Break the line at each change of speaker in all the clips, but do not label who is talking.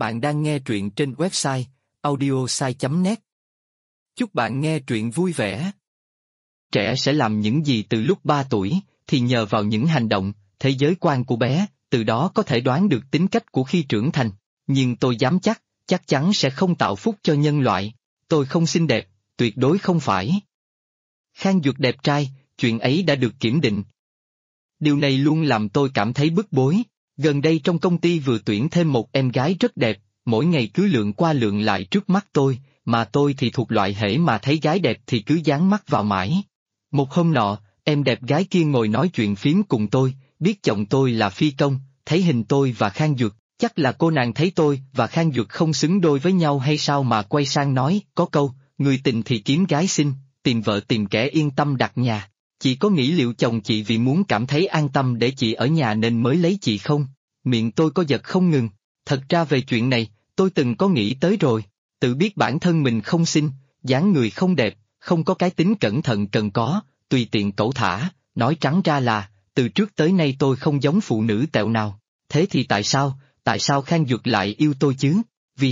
Bạn đang nghe truyện trên website audiosai.net. Chúc bạn nghe truyện vui vẻ. Trẻ sẽ làm những gì từ lúc 3 tuổi, thì nhờ vào những hành động, thế giới quan của bé, từ đó có thể đoán được tính cách của khi trưởng thành. Nhưng tôi dám chắc chắn sẽ không tạo phúc cho nhân loại. Tôi không xinh đẹp, tuyệt đối không phải. Khang Duật đẹp trai, chuyện ấy đã được kiểm định. Điều này luôn làm tôi cảm thấy bức bối. Gần đây trong công ty vừa tuyển thêm một em gái rất đẹp, mỗi ngày cứ lượn qua lượn lại trước mắt tôi, mà tôi thì thuộc loại hễ mà thấy gái đẹp thì cứ dán mắt vào mãi. Một hôm nọ, em đẹp gái kia ngồi nói chuyện phím cùng tôi, biết chồng tôi là phi công, thấy hình tôi và Khang Duật, chắc là cô nàng thấy tôi và Khang Duật không xứng đôi với nhau hay sao mà quay sang nói, có câu, người tình thì kiếm gái xinh, tìm vợ tìm kẻ yên tâm đặt nhà. Chị có nghĩ liệu chồng chị vì muốn cảm thấy an tâm để chị ở nhà nên mới lấy chị không? Miệng tôi có giật không ngừng. Thật ra về chuyện này, tôi từng có nghĩ tới rồi. Tự biết bản thân mình không xinh, dáng người không đẹp, không có cái tính cẩn thận cần có, tùy tiện cẩu thả, nói trắng ra là, từ trước tới nay tôi không giống phụ nữ tẹo nào. Thế thì tại sao Khang Duật lại yêu tôi chứ?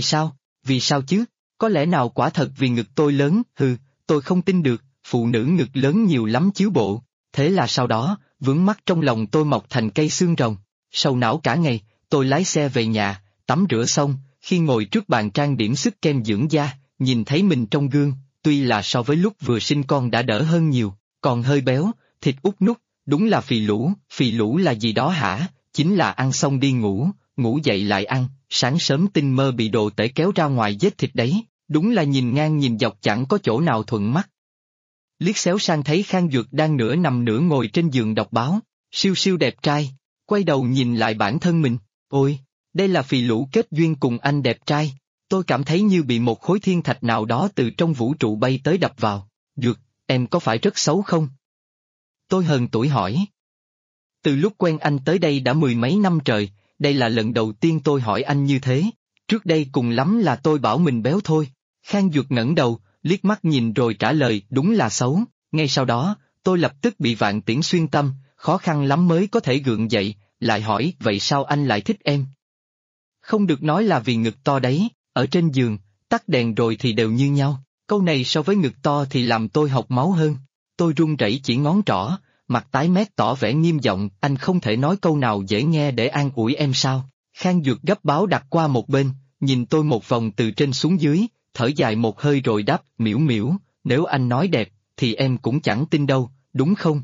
Vì sao chứ? Có lẽ nào quả thật vì ngực tôi lớn, tôi không tin được. Phụ nữ ngực lớn nhiều lắm chiếu bộ. Thế là sau đó, vướng mắc trong lòng tôi mọc thành cây xương rồng. Sầu não cả ngày, tôi lái xe về nhà, tắm rửa xong, khi ngồi trước bàn trang điểm sức kem dưỡng da, nhìn thấy mình trong gương, tuy là so với lúc vừa sinh con đã đỡ hơn nhiều, còn hơi béo, thịt út nút, đúng là phì lũ là gì đó hả? Chính là ăn xong đi ngủ, ngủ dậy lại ăn, sáng sớm tinh mơ bị đồ tể kéo ra ngoài vết thịt đấy, đúng là nhìn ngang nhìn dọc chẳng có chỗ nào thuận mắt. Liếc xéo sang thấy Khang Duật đang nửa nằm nửa ngồi trên giường đọc báo, siêu siêu đẹp trai, quay đầu nhìn lại bản thân mình, ôi, đây là phì lũ kết duyên cùng anh đẹp trai, tôi cảm thấy như bị một khối thiên thạch nào đó từ trong vũ trụ bay tới đập vào. Duật, em có phải rất xấu không? Tôi hờn tuổi hỏi. Từ lúc quen anh tới đây đã 10 mấy năm trời, đây là lần đầu tiên tôi hỏi anh như thế, trước đây cùng lắm là tôi bảo mình béo thôi. Khang Duật ngẩng đầu, liếc mắt nhìn rồi trả lời đúng là xấu. Ngay sau đó, tôi lập tức bị vạn tiễn xuyên tâm, khó khăn lắm mới có thể gượng dậy, lại hỏi vậy sao anh lại thích em? Không được nói là vì ngực to đấy, ở trên giường, tắt đèn rồi thì đều như nhau, câu này so với ngực to thì làm tôi học máu hơn. Tôi run rẩy chỉ ngón trỏ, mặt tái mét tỏ vẻ nghiêm giọng, anh không thể nói câu nào dễ nghe để an ủi em sao? Khang Duật gấp báo đặt qua một bên, nhìn tôi một vòng từ trên xuống dưới, thở dài một hơi rồi đáp, miễu miễu, nếu anh nói đẹp, thì em cũng chẳng tin đâu, đúng không?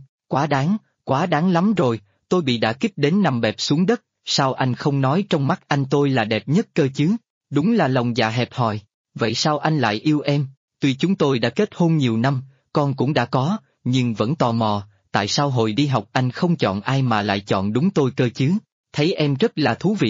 Quá đáng lắm rồi, tôi bị đả kích đến nằm bẹp xuống đất, sao anh không nói trong mắt anh tôi là đẹp nhất cơ chứ? Đúng là lòng dạ hẹp hòi, vậy sao anh lại yêu em? Tuy chúng tôi đã kết hôn nhiều năm, con cũng đã có, nhưng vẫn tò mò, tại sao hồi đi học anh không chọn ai mà lại chọn đúng tôi cơ chứ? Thấy em rất là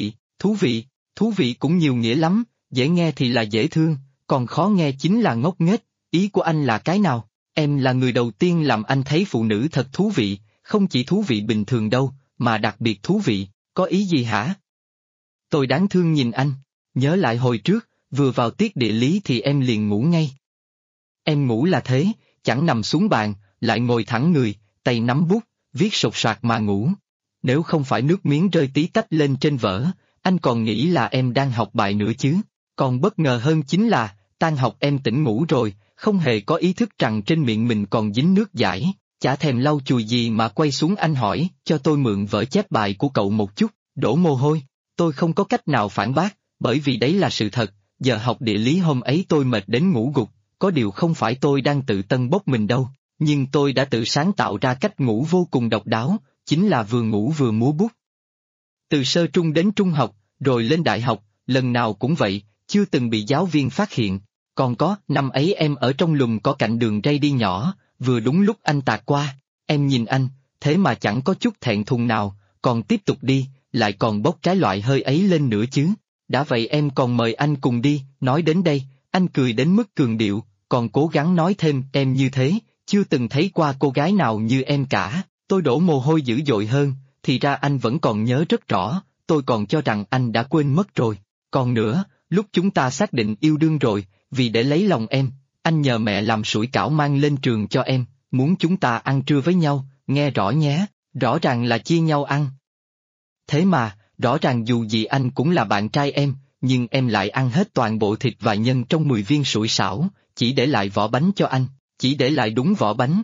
thú vị cũng nhiều nghĩa lắm, dễ nghe thì là dễ thương, còn khó nghe chính là ngốc nghếch, ý của anh là cái nào? Em là người đầu tiên làm anh thấy phụ nữ thật thú vị, không chỉ thú vị bình thường đâu, mà đặc biệt thú vị, có ý gì hả? Tôi đáng thương nhìn anh, nhớ lại hồi trước, vừa vào tiết địa lý thì em liền ngủ ngay. Em ngủ là thế, chẳng nằm xuống bàn, lại ngồi thẳng người, tay nắm bút, viết sột soạt mà ngủ. Nếu không phải nước miếng rơi tí tách lên trên vở, anh còn nghĩ là em đang học bài nữa chứ. Còn bất ngờ hơn chính là, tan học em tỉnh ngủ rồi, không hề có ý thức rằng trên miệng mình còn dính nước dãi, chả thèm lau chùi gì mà quay xuống anh hỏi, cho tôi mượn vở chép bài của cậu một chút, đổ mồ hôi. Tôi không có cách nào phản bác, bởi vì đấy là sự thật, giờ học địa lý hôm ấy tôi mệt đến ngủ gục, có điều không phải tôi đang tự tân bốc mình đâu, nhưng tôi đã tự sáng tạo ra cách ngủ vô cùng độc đáo, chính là vừa ngủ vừa múa bút. Từ sơ trung đến trung học, rồi lên đại học, lần nào cũng vậy, chưa từng bị giáo viên phát hiện. Còn có, năm ấy em ở trong lùm có cạnh đường ray đi nhỏ, vừa đúng lúc anh tạt qua, em nhìn anh, thế mà chẳng có chút thẹn thùng nào, còn tiếp tục đi, lại còn bốc cái loại hơi ấy lên nữa chứ. Đã vậy em còn mời anh cùng đi, nói đến đây, anh cười đến mức cường điệu, còn cố gắng nói thêm em như thế, chưa từng thấy qua cô gái nào như em cả. Tôi đổ mồ hôi dữ dội hơn, thì ra anh vẫn còn nhớ rất rõ, tôi còn cho rằng anh đã quên mất rồi. Còn nữa, lúc chúng ta xác định yêu đương rồi, vì để lấy lòng em, anh nhờ mẹ làm sủi cảo mang lên trường cho em, muốn chúng ta ăn trưa với nhau, nghe rõ nhé, rõ ràng là chia nhau ăn. Thế mà, rõ ràng dù gì anh cũng là bạn trai em, nhưng em lại ăn hết toàn bộ thịt và nhân trong 10 viên sủi xảo, chỉ để lại vỏ bánh cho anh, chỉ để lại đúng vỏ bánh.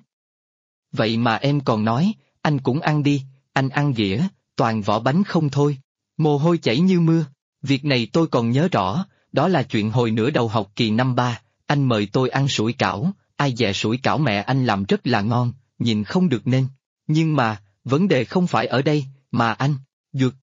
Vậy mà em còn nói, anh cũng ăn đi, anh ăn ghĩa, toàn vỏ bánh không thôi. Mồ hôi chảy như mưa, việc này tôi còn nhớ rõ, đó là chuyện hồi nửa đầu học kỳ năm 3, anh mời tôi ăn sủi cảo, ai dè sủi cảo mẹ anh làm rất là ngon, nhìn không được nên. Nhưng mà, vấn đề không phải ở đây, mà anh, Duật,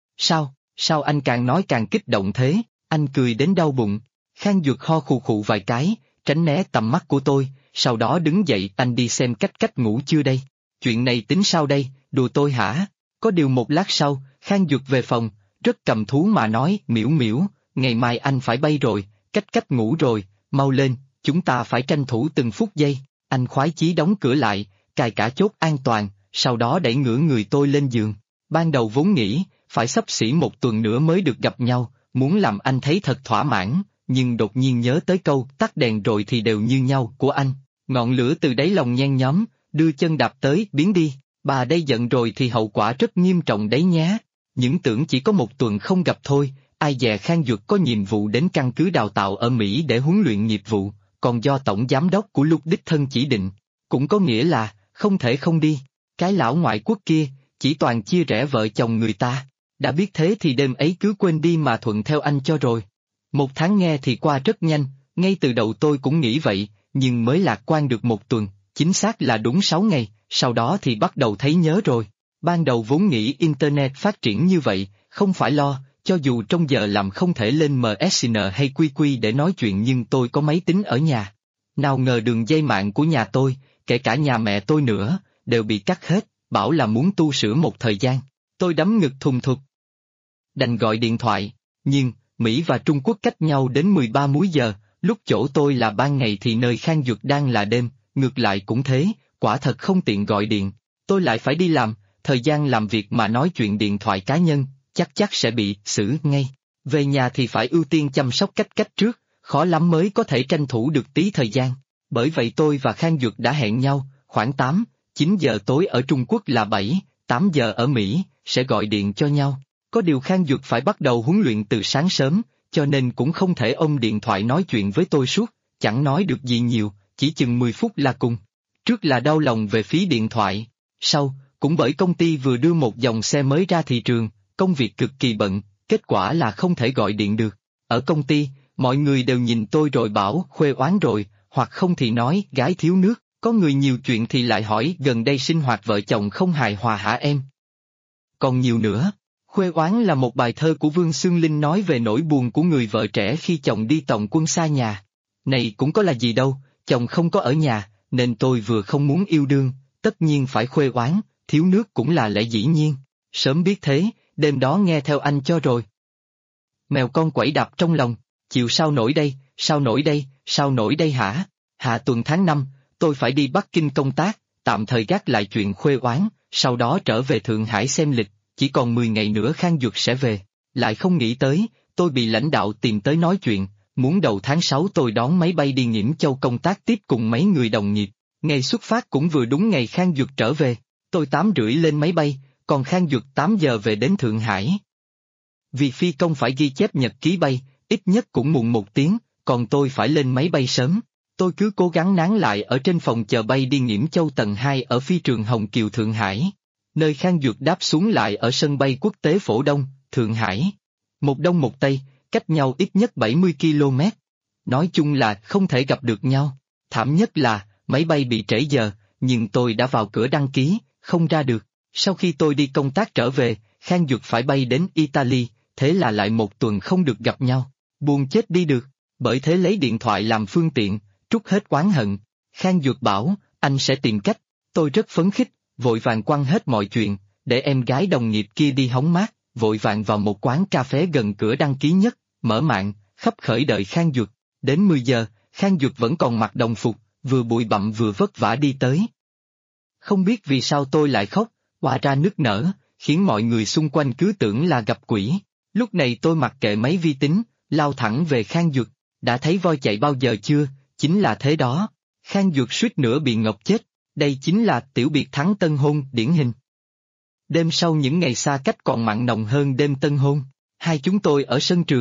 sao anh càng nói càng kích động thế, anh cười đến đau bụng. Khang Duật ho khù khụ vài cái, tránh né tầm mắt của tôi, sau đó đứng dậy, anh đi xem cách ngủ chưa đây? Chuyện này tính sao đây, đùa tôi hả? Có điều một lát sau, Khang Duật về phòng, rất cầm thú mà nói, Miễu Miễu, ngày mai anh phải bay rồi, cách ngủ rồi, mau lên, chúng ta phải tranh thủ từng phút giây. Anh khoái chí đóng cửa lại, cài cả chốt an toàn, sau đó đẩy ngửa người tôi lên giường. Ban đầu vốn nghĩ, phải xấp xỉ một tuần nữa mới được gặp nhau, muốn làm anh thấy thật thỏa mãn, nhưng đột nhiên nhớ tới câu tắt đèn rồi thì đều như nhau của anh. Ngọn lửa từ đáy lòng nhen nhóm, đưa chân đạp tới, biến đi, bà đây giận rồi thì hậu quả rất nghiêm trọng đấy nhé. Những tưởng chỉ có một tuần không gặp thôi, ai dè Khang Duật có nhiệm vụ đến căn cứ đào tạo ở Mỹ để huấn luyện nghiệp vụ, còn do tổng giám đốc của Lục đích thân chỉ định, cũng có nghĩa là, không thể không đi. Cái lão ngoại quốc kia, chỉ toàn chia rẽ vợ chồng người ta, đã biết thế thì đêm ấy cứ quên đi mà thuận theo anh cho rồi. Một tháng nghe thì qua rất nhanh, ngay từ đầu tôi cũng nghĩ vậy, nhưng mới lạc quan được một tuần, chính xác là đúng 6 ngày, sau đó thì bắt đầu thấy nhớ rồi. Ban đầu vốn nghĩ Internet phát triển như vậy, không phải lo, cho dù trong giờ làm không thể lên MSN hay QQ để nói chuyện nhưng tôi có máy tính ở nhà. Nào ngờ đường dây mạng của nhà tôi, kể cả nhà mẹ tôi nữa, đều bị cắt hết, bảo là muốn tu sửa một thời gian. Tôi đấm ngực thùng thục. Đành gọi điện thoại, nhưng, Mỹ và Trung Quốc cách nhau đến 13 múi giờ, lúc chỗ tôi là ban ngày thì nơi Khang Duật đang là đêm, ngược lại cũng thế, quả thật không tiện gọi điện. Tôi lại phải đi làm, thời gian làm việc mà nói chuyện điện thoại cá nhân, chắc sẽ bị xử ngay. Về nhà thì phải ưu tiên chăm sóc cách trước, khó lắm mới có thể tranh thủ được tí thời gian. Bởi vậy tôi và Khang Duật đã hẹn nhau, khoảng 8-9 giờ tối ở Trung Quốc là 7-8 giờ ở Mỹ, sẽ gọi điện cho nhau. Có điều Khang Duật phải bắt đầu huấn luyện từ sáng sớm, cho nên cũng không thể ôm điện thoại nói chuyện với tôi suốt, chẳng nói được gì nhiều, chỉ chừng 10 phút là cùng. Trước là đau lòng về phí điện thoại, sau, cũng bởi công ty vừa đưa một dòng xe mới ra thị trường, công việc cực kỳ bận, kết quả là không thể gọi điện được. Ở công ty, mọi người đều nhìn tôi rồi bảo khuê oán rồi, hoặc không thì nói gái thiếu nước, có người nhiều chuyện thì lại hỏi gần đây sinh hoạt vợ chồng không hài hòa hả em? Còn nhiều nữa. Khuê oán là một bài thơ của Vương Xương Linh nói về nỗi buồn của người vợ trẻ khi chồng đi tòng quân xa nhà. Này cũng có là gì đâu, chồng không có ở nhà, nên tôi vừa không muốn yêu đương, tất nhiên phải khuê oán, thiếu nước cũng là lẽ dĩ nhiên. Sớm biết thế, đêm đó nghe theo anh cho rồi. Mèo con quẩy đạp trong lòng, chiều sao nổi đây, sao nổi đây hả? Hạ tuần tháng 5, tôi phải đi Bắc Kinh công tác, tạm thời gác lại chuyện khuê oán, sau đó trở về Thượng Hải xem lịch. Chỉ còn 10 ngày nữa Khang Duật sẽ về, lại không nghĩ tới, tôi bị lãnh đạo tìm tới nói chuyện, muốn đầu tháng 6 tôi đón máy bay đi Nghiễm Châu công tác tiếp cùng mấy người đồng nghiệp, ngày xuất phát cũng vừa đúng ngày Khang Duật trở về, tôi 8:30 lên máy bay, còn Khang Duật 8 giờ về đến Thượng Hải. Vì phi công phải ghi chép nhật ký bay, ít nhất cũng muộn 1 tiếng, còn tôi phải lên máy bay sớm, tôi cứ cố gắng nán lại ở trên phòng chờ bay đi Nghiễm Châu tầng 2 ở phi trường Hồng Kiều Thượng Hải. Nơi Khang Duật đáp xuống lại ở sân bay quốc tế Phổ Đông, Thượng Hải. Một đông một tây, cách nhau ít nhất 70 km. Nói chung là không thể gặp được nhau. Thảm nhất là, máy bay bị trễ giờ, nhưng tôi đã vào cửa đăng ký, không ra được. Sau khi tôi đi công tác trở về, Khang Duật phải bay đến Italy, thế là lại một tuần không được gặp nhau. Buồn chết đi được, bởi thế lấy điện thoại làm phương tiện, trút hết oán hận. Khang Duật bảo, anh sẽ tìm cách. Tôi rất phấn khích, vội vàng quăng hết mọi chuyện, để em gái đồng nghiệp kia đi hóng mát, vội vàng vào một quán cà phê gần cửa đăng ký nhất, mở mạng, khắp khởi đợi Khang Duật. Đến 10 giờ, Khang Duật vẫn còn mặc đồng phục, vừa bụi bặm vừa vất vả đi tới. Không biết vì sao tôi lại khóc, hòa ra nức nở, khiến mọi người xung quanh cứ tưởng là gặp quỷ. Lúc này tôi mặc kệ máy vi tính, lao thẳng về Khang Duật. Đã thấy voi chạy bao giờ chưa? Chính là thế đó. Khang Duật suýt nữa bị ngọc chết. Đây chính là tiểu biệt thắng tân hôn điển hình. Đêm sau những ngày xa cách còn mặn nồng hơn đêm tân hôn. Hai chúng tôi ở sân trường,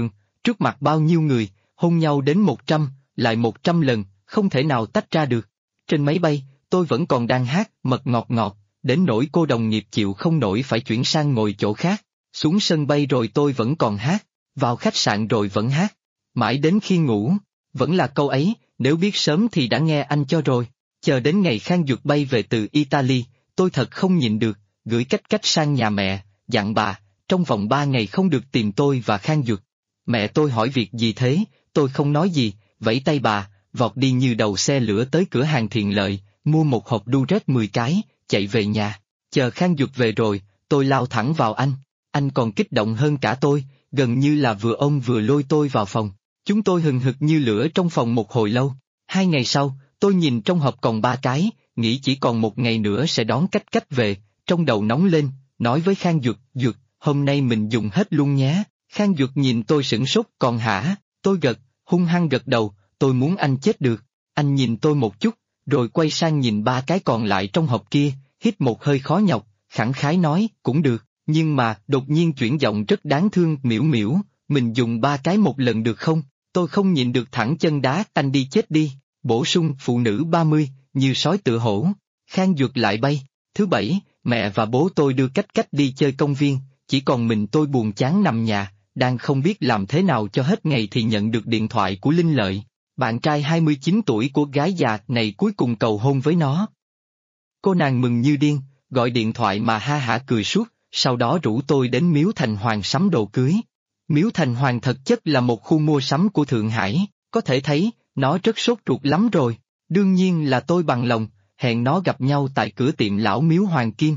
trước mặt bao nhiêu người, hôn nhau đến 100, lại 100 lần, không thể nào tách ra được. Trên máy bay, tôi vẫn còn đang hát mật ngọt ngọt, đến nỗi cô đồng nghiệp chịu không nổi phải chuyển sang ngồi chỗ khác. Xuống sân bay rồi tôi vẫn còn hát, vào khách sạn rồi vẫn hát. Mãi đến khi ngủ, vẫn là câu ấy, nếu biết sớm thì đã nghe anh cho rồi. Chờ đến ngày Khang Duật bay về từ Italy, tôi thật không nhịn được, gửi cách sang nhà mẹ, dặn bà, trong vòng 3 ngày không được tìm tôi và Khang Duật. Mẹ tôi hỏi việc gì thế, tôi không nói gì, vẫy tay bà, vọt đi như đầu xe lửa tới cửa hàng Thiện Lợi, mua một hộp Durex 10 cái, chạy về nhà. Chờ Khang Duật về rồi, tôi lao thẳng vào anh. Anh còn kích động hơn cả tôi, gần như là vừa ôm vừa lôi tôi vào phòng. Chúng tôi hừng hực như lửa trong phòng một hồi lâu. 2 ngày sau, tôi nhìn trong hộp còn 3 cái, nghĩ chỉ còn 1 ngày nữa sẽ đón cách về, trong đầu nóng lên, nói với Khang Duật, Duật, hôm nay mình dùng hết luôn nhé. Khang Duật nhìn tôi sửng sốt, còn hả? Tôi hung hăng gật đầu, tôi muốn anh chết được. Anh nhìn tôi một chút, rồi quay sang nhìn 3 cái còn lại trong hộp kia, hít một hơi khó nhọc, khẳng khái nói, cũng được, nhưng mà đột nhiên chuyển giọng rất đáng thương, Miễu Miễu, mình dùng 3 cái một lần được không? Tôi không nhịn được thẳng chân đá, anh đi chết đi. Bổ sung phụ nữ 30, như sói tựa hổ. Khang Duật lại bay. Thứ Bảy, mẹ và bố tôi đưa cách đi chơi công viên, chỉ còn mình tôi buồn chán nằm nhà, đang không biết làm thế nào cho hết ngày thì nhận được điện thoại của Linh Lợi. Bạn trai 29 tuổi của gái già này cuối cùng cầu hôn với nó. Cô nàng mừng như điên, gọi điện thoại mà ha hả cười suốt, sau đó rủ tôi đến Miếu Thành Hoàng sắm đồ cưới. Miếu Thành Hoàng thực chất là một khu mua sắm của Thượng Hải, có thể thấy, nó rất sốt ruột lắm rồi. Đương nhiên là tôi bằng lòng, hẹn nó gặp nhau tại cửa tiệm lão Miếu Hoàng Kim.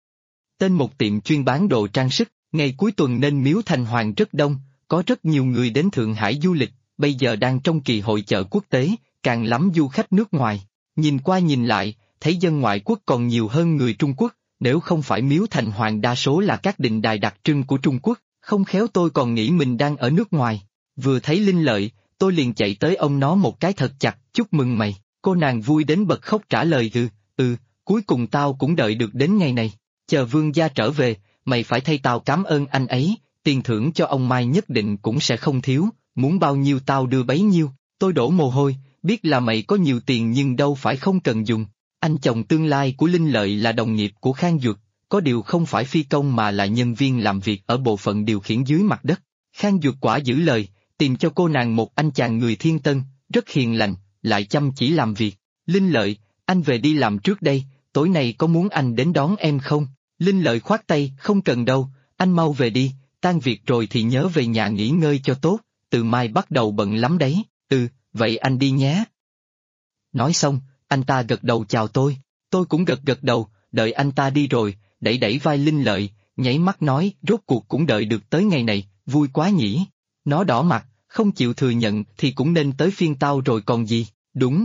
Tên một tiệm chuyên bán đồ trang sức, ngày cuối tuần nên Miếu Thành Hoàng rất đông, có rất nhiều người đến Thượng Hải du lịch, bây giờ đang trong kỳ hội chợ quốc tế, càng lắm du khách nước ngoài. Nhìn qua nhìn lại, thấy dân ngoại quốc còn nhiều hơn người Trung Quốc, nếu không phải Miếu Thành Hoàng đa số là các đình đài đặc trưng của Trung Quốc, không khéo tôi còn nghĩ mình đang ở nước ngoài. Vừa thấy Linh Lợi, tôi liền chạy tới ôm nó một cái thật chặt, chúc mừng mày. Cô nàng vui đến bật khóc trả lời cuối cùng tao cũng đợi được đến ngày này. Chờ vương gia trở về, mày phải thay tao cảm ơn anh ấy, tiền thưởng cho ông Mai nhất định cũng sẽ không thiếu, muốn bao nhiêu tao đưa bấy nhiêu. Tôi đổ mồ hôi, biết là mày có nhiều tiền nhưng đâu phải không cần dùng. Anh chồng tương lai của Linh Lợi là đồng nghiệp của Khang Duật, có điều không phải phi công mà là nhân viên làm việc ở bộ phận điều khiển dưới mặt đất. Khang Duật quả giữ lời, tìm cho cô nàng một anh chàng người Thiên Tân, rất hiền lành, lại chăm chỉ làm việc. Linh Lợi, anh về đi làm trước đây, tối nay có muốn anh đến đón em không? Linh Lợi khoát tay, không cần đâu, anh mau về đi, tan việc rồi thì nhớ về nhà nghỉ ngơi cho tốt, từ mai bắt đầu bận lắm đấy. Vậy anh đi nhé. Nói xong, anh ta gật đầu chào tôi cũng gật đầu, đợi anh ta đi rồi, đẩy vai Linh Lợi, nháy mắt nói, rốt cuộc cũng đợi được tới ngày này, vui quá nhỉ. Nó đỏ mặt, không chịu thừa nhận thì cũng nên tới phiên tao rồi còn gì, đúng.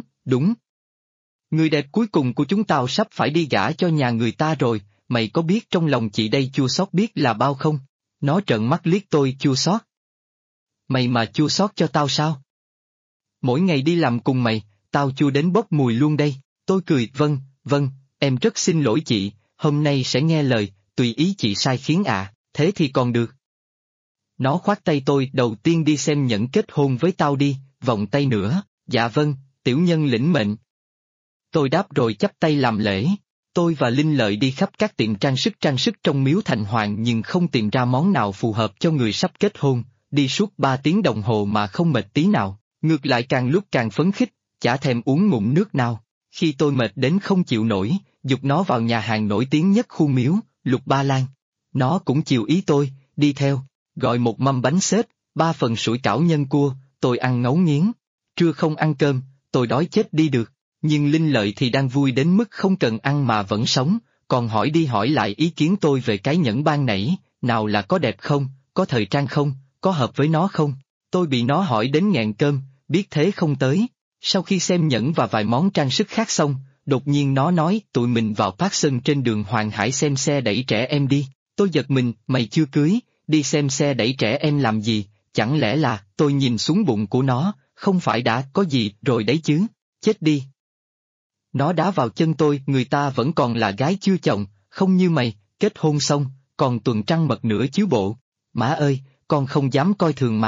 Người đẹp cuối cùng của chúng tao sắp phải đi gả cho nhà người ta rồi, mày có biết trong lòng chị đây chua xót biết là bao không? Nó trợn mắt liếc tôi, chua xót. Mày mà chua xót cho tao sao? Mỗi ngày đi làm cùng mày, tao chua đến bốc mùi luôn đây. Tôi cười, vâng, em rất xin lỗi chị, hôm nay sẽ nghe lời, tùy ý chị sai khiến ạ, thế thì còn được. Nó khoát tay tôi, đầu tiên đi xem nhẫn kết hôn với tao đi, vòng tay nữa, dạ vâng, tiểu nhân lĩnh mệnh. Tôi đáp rồi chắp tay làm lễ. Tôi và Linh Lợi đi khắp các tiệm trang sức trong Miếu Thành Hoàng nhưng không tìm ra món nào phù hợp cho người sắp kết hôn, đi suốt 3 tiếng đồng hồ mà không mệt tí nào, ngược lại càng lúc càng phấn khích, chả thèm uống ngụm nước nào. Khi tôi mệt đến không chịu nổi, giục nó vào nhà hàng nổi tiếng nhất khu Miếu, Lục Ba Lan. Nó cũng chiều ý tôi, đi theo, gọi một mâm bánh xếp, 3 phần sủi cảo nhân cua, tôi ăn ngấu nghiến. Trưa không ăn cơm, tôi đói chết đi được. Nhưng Linh Lợi thì đang vui đến mức không cần ăn mà vẫn sống, còn hỏi đi hỏi lại ý kiến tôi về cái nhẫn ban nãy, nào là có đẹp không, có thời trang không, có hợp với nó không. Tôi bị nó hỏi đến nghẹn cơm, biết thế không tới. Sau khi xem nhẫn và vài món trang sức khác xong, đột nhiên nó nói tụi mình vào Parkson trên đường Hoàng Hải xem xe đẩy trẻ em đi. Tôi giật mình, mày chưa cưới, đi xem xe đẩy trẻ em làm gì, chẳng lẽ là, tôi nhìn xuống bụng của nó, không phải đã có gì rồi đấy chứ, chết đi. Nó đá vào chân tôi, người ta vẫn còn là gái chưa chồng, không như mày, kết hôn xong, còn tuần trăng mật nữa chứ bộ. Má ơi, con không dám coi thường má,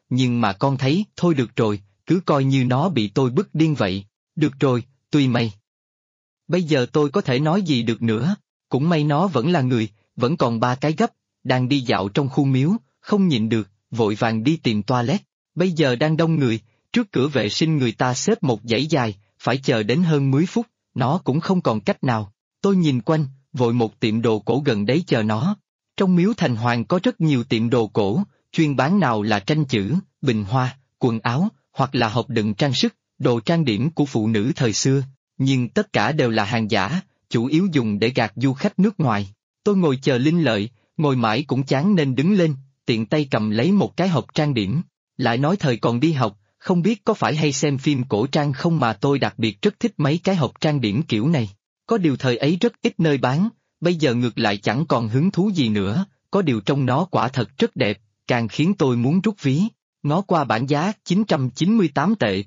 nhưng mà con thấy, thôi được rồi, cứ coi như nó bị tôi bức điên vậy. Được rồi, tùy mày. Bây giờ tôi có thể nói gì được nữa, cũng may nó vẫn là người, vẫn còn ba cái gấp, đang đi dạo trong khu miếu, không nhịn được, vội vàng đi tìm toilet. Bây giờ đang đông người, trước cửa vệ sinh người ta xếp một dãy dài, phải chờ đến hơn 10 phút, nó cũng không còn cách nào. Tôi nhìn quanh, vội một tiệm đồ cổ gần đấy chờ nó. Trong miếu thành hoàng có rất nhiều tiệm đồ cổ, chuyên bán nào là tranh chữ, bình hoa, quần áo, hoặc là hộp đựng trang sức, đồ trang điểm của phụ nữ thời xưa, nhưng tất cả đều là hàng giả, chủ yếu dùng để gạt du khách nước ngoài. Tôi ngồi chờ linh lợi, ngồi mãi cũng chán nên đứng lên, tiện tay cầm lấy một cái hộp trang điểm. Lại nói thời còn đi học, không biết có phải hay xem phim cổ trang không mà tôi đặc biệt rất thích mấy cái hộp trang điểm kiểu này. Có điều thời ấy rất ít nơi bán, bây giờ ngược lại chẳng còn hứng thú gì nữa, có điều trong nó quả thật rất đẹp, càng khiến tôi muốn rút ví. Ngó qua bảng giá 998 tệ,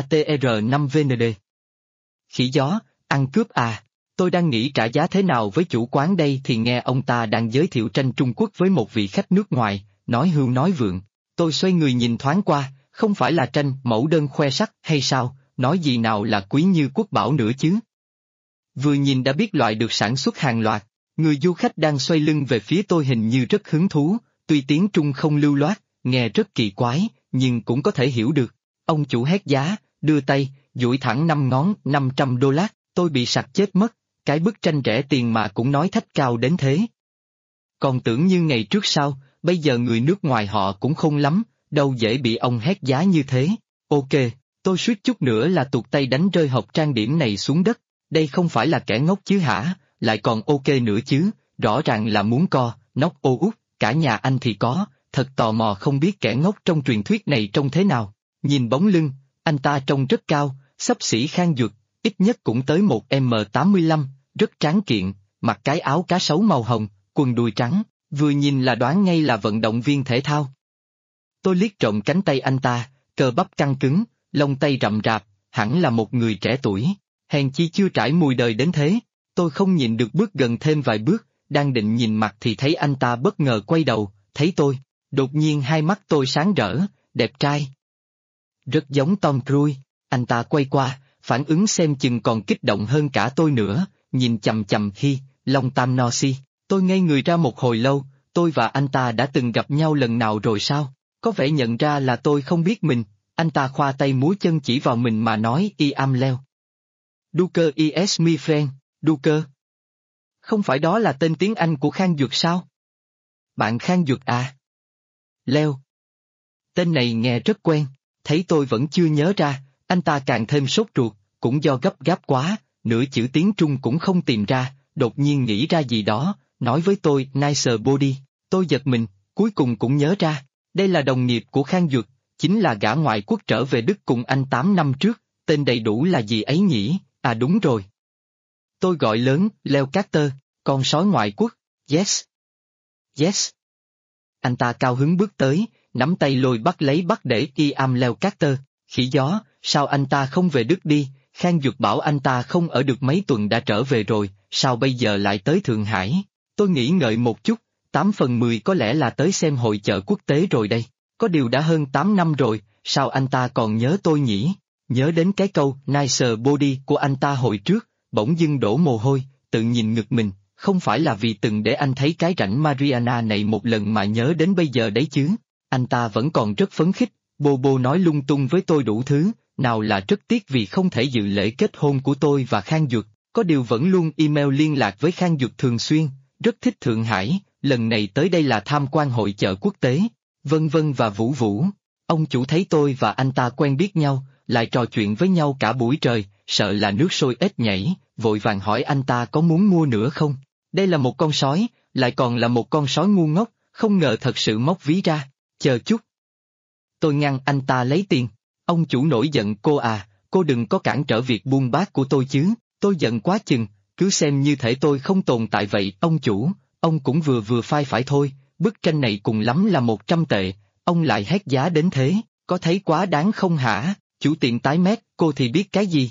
3TR5VND. Khỉ gió, ăn cướp à? Tôi đang nghĩ trả giá thế nào với chủ quán đây thì nghe ông ta đang giới thiệu tranh Trung Quốc với một vị khách nước ngoài, nói hưu nói vượng. Tôi xoay người nhìn thoáng qua, không phải là tranh mẫu đơn khoe sắc hay sao, nói gì nào là quý như quốc bảo nữa chứ. Vừa nhìn đã biết loại được sản xuất hàng loạt, người du khách đang xoay lưng về phía tôi hình như rất hứng thú, tuy tiếng Trung không lưu loát, nghe rất kỳ quái, nhưng cũng có thể hiểu được. Ông chủ hét giá, đưa tay, duỗi thẳng 5 ngón, $500, tôi bị sặc chết mất, cái bức tranh rẻ tiền mà cũng nói thách cao đến thế. Còn tưởng như ngày trước sao, bây giờ người nước ngoài họ cũng khôn lắm, đâu dễ bị ông hét giá như thế. Ok, tôi suýt chút nữa là tuột tay đánh rơi hộp trang điểm này xuống đất, đây không phải là kẻ ngốc chứ hả, lại còn ok nữa chứ, rõ ràng là muốn co, nóc ô út, cả nhà anh thì có, thật tò mò không biết kẻ ngốc trong truyền thuyết này trông thế nào. Nhìn bóng lưng, anh ta trông rất cao, xấp xỉ Khang Duật, ít nhất cũng tới 1m85, rất tráng kiện, mặc cái áo cá sấu màu hồng, quần đùi trắng, vừa nhìn là đoán ngay là vận động viên thể thao. Tôi liếc trộm cánh tay anh ta, cơ bắp căng cứng, lông tay rậm rạp, hẳn là một người trẻ tuổi, hèn chi chưa trải mùi đời đến thế. Tôi không nhịn được bước gần thêm vài bước, đang định nhìn mặt thì thấy anh ta bất ngờ quay đầu, thấy tôi, đột nhiên hai mắt tôi sáng rỡ, đẹp trai. Rất giống Tom Cruise, anh ta quay qua, phản ứng xem chừng còn kích động hơn cả tôi nữa, nhìn chằm chằm Long Tam No Si, tôi ngây người ra một hồi lâu, tôi và anh ta đã từng gặp nhau lần nào rồi sao, có vẻ nhận ra là tôi không biết mình, anh ta khoa tay múa chân chỉ vào mình mà nói I am Leo. Duker is my friend, Duker. Không phải đó là tên tiếng Anh của Khang Duật sao? Bạn Khang Duật à? Leo. Tên này nghe rất quen, thấy tôi vẫn chưa nhớ ra, anh ta càng thêm sốt ruột, cũng do gấp gáp quá, nửa chữ tiếng Trung cũng không tìm ra, đột nhiên nghĩ ra gì đó, nói với tôi nice body, tôi giật mình, cuối cùng cũng nhớ ra, đây là đồng nghiệp của Khang Duật, chính là gã ngoại quốc trở về Đức cùng anh 8 năm trước, tên đầy đủ là gì ấy nhỉ, à đúng rồi. Tôi gọi lớn, Leo Carter, con sói ngoại quốc, yes. Yes. Anh ta cao hứng bước tới, nắm tay lôi bắt lấy bắt để I am Leo Carter, khỉ gió, sao anh ta không về Đức đi, Khang Duật bảo anh ta không ở được mấy tuần đã trở về rồi, sao bây giờ lại tới Thượng Hải, tôi nghĩ ngợi một chút, 8/10 có lẽ là tới xem hội chợ quốc tế rồi đây, có điều đã hơn 8 năm rồi, sao anh ta còn nhớ tôi nhỉ, nhớ đến cái câu nice body của anh ta hồi trước, bỗng dưng đổ mồ hôi, tự nhìn ngực mình, không phải là vì từng để anh thấy cái rãnh Mariana này một lần mà nhớ đến bây giờ đấy chứ, anh ta vẫn còn rất phấn khích, bô nói lung tung với tôi đủ thứ, nào là rất tiếc vì không thể dự lễ kết hôn của tôi và Khang Duật, có điều vẫn luôn email liên lạc với Khang Duật thường xuyên, rất thích Thượng Hải, lần này tới đây là tham quan hội chợ quốc tế, vân vân và vũ vũ. Ông chủ thấy tôi và anh ta quen biết nhau, lại trò chuyện với nhau cả buổi trời, sợ là nước sôi ếch nhảy, vội vàng hỏi anh ta có muốn mua nữa không. Đây là một con sói, lại còn là một con sói ngu ngốc, không ngờ thật sự móc ví ra, chờ chút. Tôi ngăn anh ta lấy tiền, ông chủ nổi giận cô à, cô đừng có cản trở việc buôn bát của tôi chứ, tôi giận quá chừng, cứ xem như thể tôi không tồn tại vậy. Ông chủ, ông cũng vừa vừa phai phải thôi, bức tranh này cùng lắm là 100 tệ, ông lại hét giá đến thế, có thấy quá đáng không hả, chủ tiệm tái mét, cô thì biết cái gì.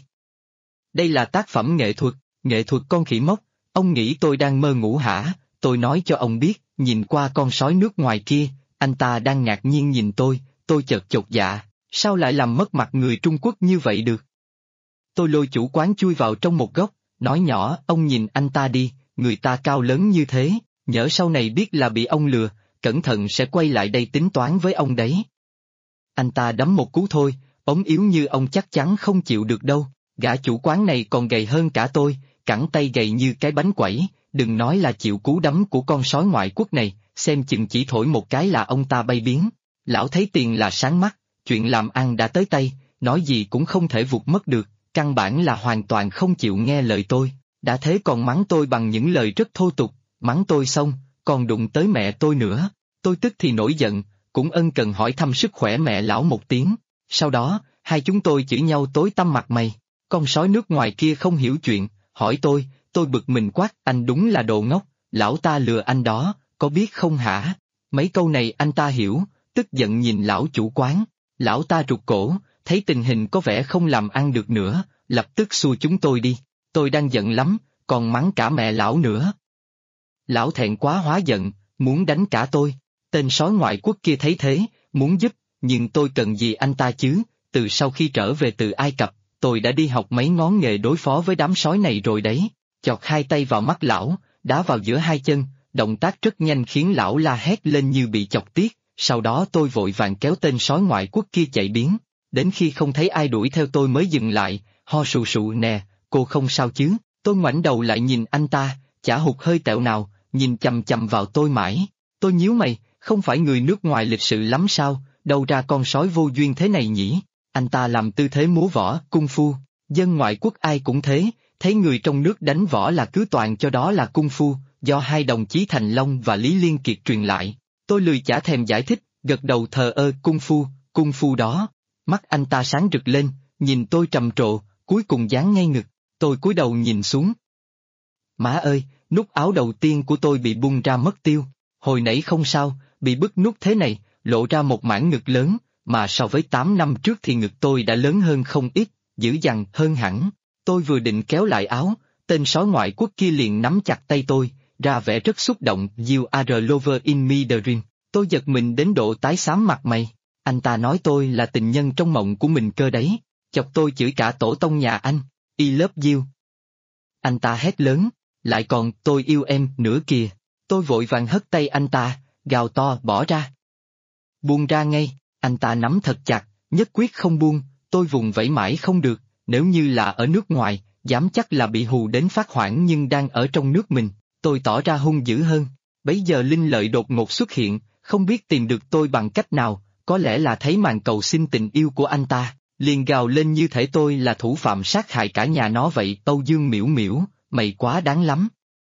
Đây là tác phẩm nghệ thuật con khỉ mốc, ông nghĩ tôi đang mơ ngủ hả, tôi nói cho ông biết, nhìn qua con sói nước ngoài kia, anh ta đang ngạc nhiên nhìn tôi tôi chợt chột dạ, sao lại làm mất mặt người Trung Quốc như vậy được? Tôi lôi chủ quán chui vào trong một góc, nói nhỏ, ông nhìn anh ta đi, người ta cao lớn như thế, nhỡ sau này biết là bị ông lừa, cẩn thận sẽ quay lại đây tính toán với ông đấy. Anh ta đấm một cú thôi, ốm yếu như ông chắc chắn không chịu được đâu, gã chủ quán này còn gầy hơn cả tôi, cẳng tay gầy như cái bánh quẩy, đừng nói là chịu cú đấm của con sói ngoại quốc này, xem chừng chỉ thổi một cái là ông ta bay biến. Lão thấy tiền là sáng mắt, chuyện làm ăn đã tới tay, nói gì cũng không thể vụt mất được, căn bản là hoàn toàn không chịu nghe lời tôi, đã thế còn mắng tôi bằng những lời rất thô tục, mắng tôi xong, còn đụng tới mẹ tôi nữa, tôi tức thì nổi giận, cũng ân cần hỏi thăm sức khỏe mẹ lão một tiếng, sau đó, hai chúng tôi chửi nhau tối tăm mặt mày, con sói nước ngoài kia không hiểu chuyện, hỏi tôi bực mình quát, anh đúng là đồ ngốc, lão ta lừa anh đó, có biết không hả? Mấy câu này anh ta hiểu, tức giận nhìn lão chủ quán, lão ta rụt cổ, thấy tình hình có vẻ không làm ăn được nữa, lập tức xua chúng tôi đi, tôi đang giận lắm, còn mắng cả mẹ lão nữa. Lão thẹn quá hóa giận, muốn đánh cả tôi, tên sói ngoại quốc kia thấy thế, muốn giúp, nhưng tôi cần gì anh ta chứ, từ sau khi trở về từ Ai Cập, tôi đã đi học mấy ngón nghề đối phó với đám sói này rồi đấy, chọt hai tay vào mắt lão, đá vào giữa hai chân, động tác rất nhanh khiến lão la hét lên như bị chọc tiết, sau đó tôi vội vàng kéo tên sói ngoại quốc kia chạy biến, đến khi không thấy ai đuổi theo tôi mới dừng lại, ho sù sụ nè, cô không sao chứ, tôi ngoảnh đầu lại nhìn anh ta, chả hụt hơi tẹo nào, nhìn chằm chằm vào tôi mãi, tôi nhíu mày, không phải người nước ngoài lịch sự lắm sao, đâu ra con sói vô duyên thế này nhỉ, anh ta làm tư thế múa võ, cung phu, dân ngoại quốc ai cũng thế, thấy người trong nước đánh võ là cứ toàn cho đó là cung phu, do hai đồng chí Thành Long và Lý Liên Kiệt truyền lại, tôi lười chả thèm giải thích, gật đầu thờ ơ cung phu đó, mắt anh ta sáng rực lên, nhìn tôi trầm trồ, cuối cùng dán ngay ngực, tôi cúi đầu nhìn xuống. Má ơi, nút áo đầu tiên của tôi bị bung ra mất tiêu, hồi nãy không sao, bị bứt nút thế này, lộ ra một mảng ngực lớn, mà so với 8 năm trước thì ngực tôi đã lớn hơn không ít, dữ dằn hơn hẳn, tôi vừa định kéo lại áo, tên sói ngoại quốc kia liền nắm chặt tay tôi, ra vẻ rất xúc động, "You are a lover in me dream", tôi giật mình đến độ tái xám mặt mày, anh ta nói tôi là tình nhân trong mộng của mình cơ đấy, chọc tôi chửi cả tổ tông nhà anh, I love you. Anh ta hét lớn, lại còn tôi yêu em nữa kìa, tôi vội vàng hất tay anh ta, gào to bỏ ra. Buông ra ngay, anh ta nắm thật chặt, nhất quyết không buông, tôi vùng vẫy mãi không được, nếu như là ở nước ngoài, dám chắc là bị hù đến phát hoảng nhưng đang ở trong nước mình, tôi tỏ ra hung dữ hơn, bấy giờ Linh Lợi đột ngột xuất hiện, không biết tìm được tôi bằng cách nào, có lẽ là thấy màn cầu xin tình yêu của anh ta, liền gào lên như thể tôi là thủ phạm sát hại cả nhà nó vậy. Âu Dương miểu miểu, mày quá đáng lắm.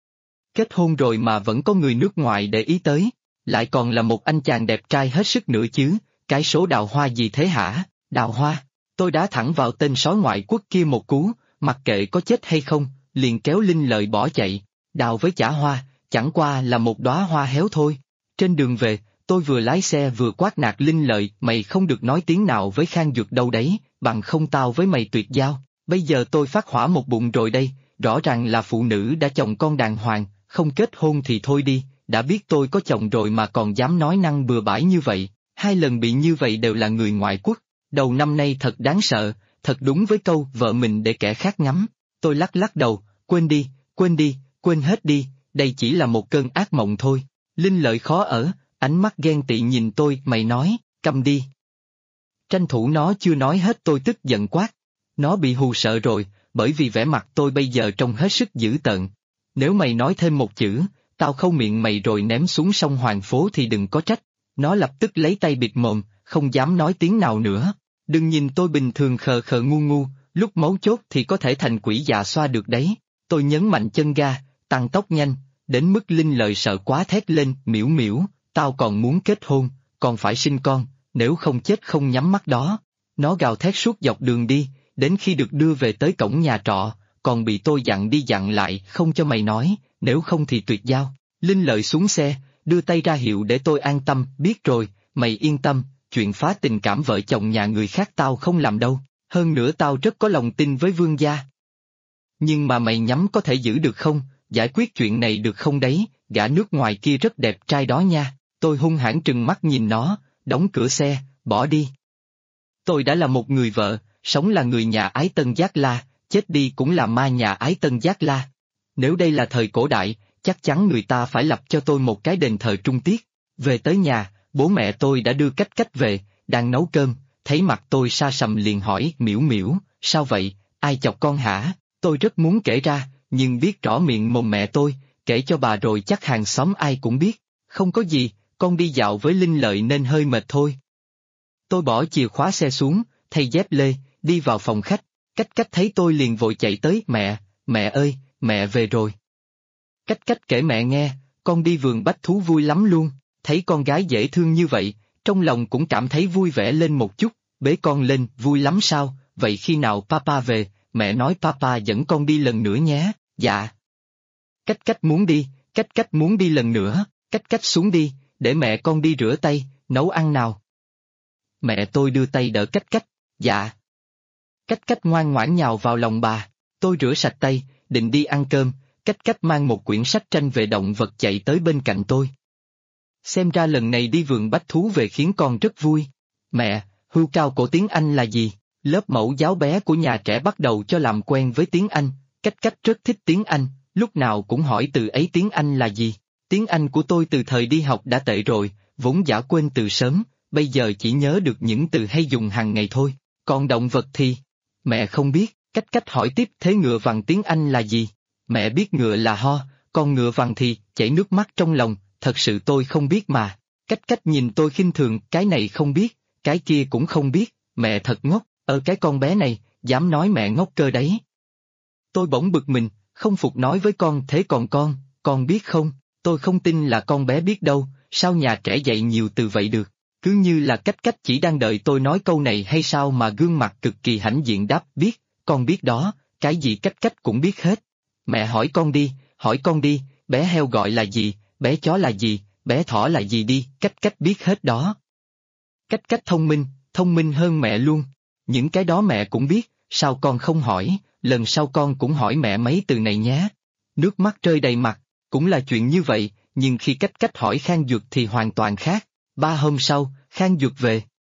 Kết hôn rồi mà vẫn có người nước ngoài để ý tới, lại còn là một anh chàng đẹp trai hết sức nữa chứ, cái số đào hoa gì thế hả, đào hoa, tôi đá thẳng vào tên sói ngoại quốc kia một cú, mặc kệ có chết hay không, liền kéo Linh Lợi bỏ chạy, đào với chả hoa, chẳng qua là một đóa hoa héo thôi. Trên đường về, tôi vừa lái xe vừa quát nạt Linh Lợi, mày không được nói tiếng nào với Khang Duật đâu đấy, bằng không tao với mày tuyệt giao, bây giờ tôi phát hỏa một bụng rồi đây, rõ ràng là phụ nữ đã chồng con đàng hoàng, không kết hôn thì thôi đi, đã biết tôi có chồng rồi mà còn dám nói năng bừa bãi như vậy, 2 lần bị như vậy đều là người ngoại quốc, đầu năm nay thật đáng sợ, thật đúng với câu vợ mình để kẻ khác ngắm, tôi lắc lắc đầu, quên đi, quên hết đi, đây chỉ là một cơn ác mộng thôi. Linh Lợi khó ở, ánh mắt ghen tị nhìn tôi, mày nói, câm đi. Tranh thủ nó chưa nói hết tôi tức giận quát. Nó bị hù sợ rồi, bởi vì vẻ mặt tôi bây giờ trông hết sức dữ tợn. Nếu mày nói thêm một chữ, tao khâu miệng mày rồi ném xuống sông Hoàng Phố thì đừng có trách. Nó lập tức lấy tay bịt mồm, không dám nói tiếng nào nữa. Đừng nhìn tôi bình thường khờ khờ ngu ngu, lúc mấu chốt thì có thể thành quỷ dạ xoa được đấy. Tôi nhấn mạnh chân ga, tăng tốc nhanh, đến mức Linh Lợi sợ quá thét lên, miểu miểu, tao còn muốn kết hôn, còn phải sinh con, nếu không chết không nhắm mắt đó. Nó gào thét suốt dọc đường đi, đến khi được đưa về tới cổng nhà trọ, còn bị tôi dặn đi dặn lại không cho mày nói, nếu không thì tuyệt giao. Linh Lợi xuống xe, đưa tay ra hiệu để tôi an tâm, biết rồi, mày yên tâm, chuyện phá tình cảm vợ chồng nhà người khác tao không làm đâu, hơn nữa tao rất có lòng tin với Vương gia. Nhưng mà mày nhắm có thể giữ được không, giải quyết chuyện này được không đấy, gã nước ngoài kia rất đẹp trai đó nha, tôi hung hãn trừng mắt nhìn nó, đóng cửa xe, bỏ đi. Tôi đã là một người vợ, sống là người nhà Ái Tân Giác La, chết đi cũng là ma nhà Ái Tân Giác La. Nếu đây là thời cổ đại, chắc chắn người ta phải lập cho tôi một cái đền thờ trung tiết. Về tới nhà, bố mẹ tôi đã đưa Cách Cách về, đang nấu cơm, thấy mặt tôi sa sầm liền hỏi Miễu Miễu, sao vậy, ai chọc con hả? Tôi rất muốn kể ra, nhưng biết rõ miệng mồm mẹ tôi, kể cho bà rồi chắc hàng xóm ai cũng biết. Không có gì, con đi dạo với Linh Lợi nên hơi mệt thôi. Tôi bỏ chìa khóa xe xuống, thay dép lê, đi vào phòng khách. Cách Cách thấy tôi liền vội chạy tới, mẹ ơi, mẹ về rồi. Cách Cách kể mẹ nghe, con đi vườn bách thú vui lắm luôn, thấy con gái dễ thương như vậy, trong lòng cũng cảm thấy vui vẻ lên một chút, bế con lên, vui lắm sao, vậy khi nào papa về, mẹ nói papa dẫn con đi lần nữa nhé, dạ. Cách Cách muốn đi, Cách Cách muốn đi lần nữa, Cách Cách xuống đi, để mẹ con đi rửa tay, nấu ăn nào. Mẹ tôi đưa tay đỡ Cách Cách, dạ. Cách Cách ngoan ngoãn nhào vào lòng bà, tôi rửa sạch tay, định đi ăn cơm, Cách Cách mang một quyển sách tranh về động vật chạy tới bên cạnh tôi. Xem ra lần này đi vườn bách thú về khiến con rất vui. Mẹ, hươu cao cổ tiếng Anh là gì? Lớp mẫu giáo bé của nhà trẻ bắt đầu cho làm quen với tiếng Anh, Cách Cách rất thích tiếng Anh, lúc nào cũng hỏi từ ấy tiếng Anh là gì. Tiếng Anh của tôi từ thời đi học đã tệ rồi, vốn dã quên từ sớm, bây giờ chỉ nhớ được những từ hay dùng hàng ngày thôi. Còn động vật thì... Mẹ không biết, Cách Cách hỏi tiếp thế ngựa vằn tiếng Anh là gì? Mẹ biết ngựa là ho, còn ngựa vằn thì chảy nước mắt trong lòng, thật sự tôi không biết mà. Cách Cách nhìn tôi khinh thường, cái này không biết, cái kia cũng không biết, mẹ thật ngốc, cái con bé này, dám nói mẹ ngốc cơ đấy. Tôi bỗng bực mình, không phục nói với con thế còn con biết không, tôi không tin là con bé biết đâu, sao nhà trẻ dạy nhiều từ vậy được, cứ như là Cách Cách chỉ đang đợi tôi nói câu này hay sao mà gương mặt cực kỳ hãnh diện đáp biết, con biết đó, cái gì Cách Cách cũng biết hết. Mẹ hỏi con đi, bé heo gọi là gì, bé chó là gì, bé thỏ là gì đi, Cách Cách biết hết đó. Cách Cách thông minh hơn mẹ luôn, những cái đó mẹ cũng biết, sao con không hỏi, lần sau con cũng hỏi mẹ mấy từ này nhé. Nước mắt rơi đầy mặt, cũng là chuyện như vậy, nhưng khi Cách Cách hỏi Khang Duật thì hoàn toàn khác. 3 hôm sau, Khang Duật về.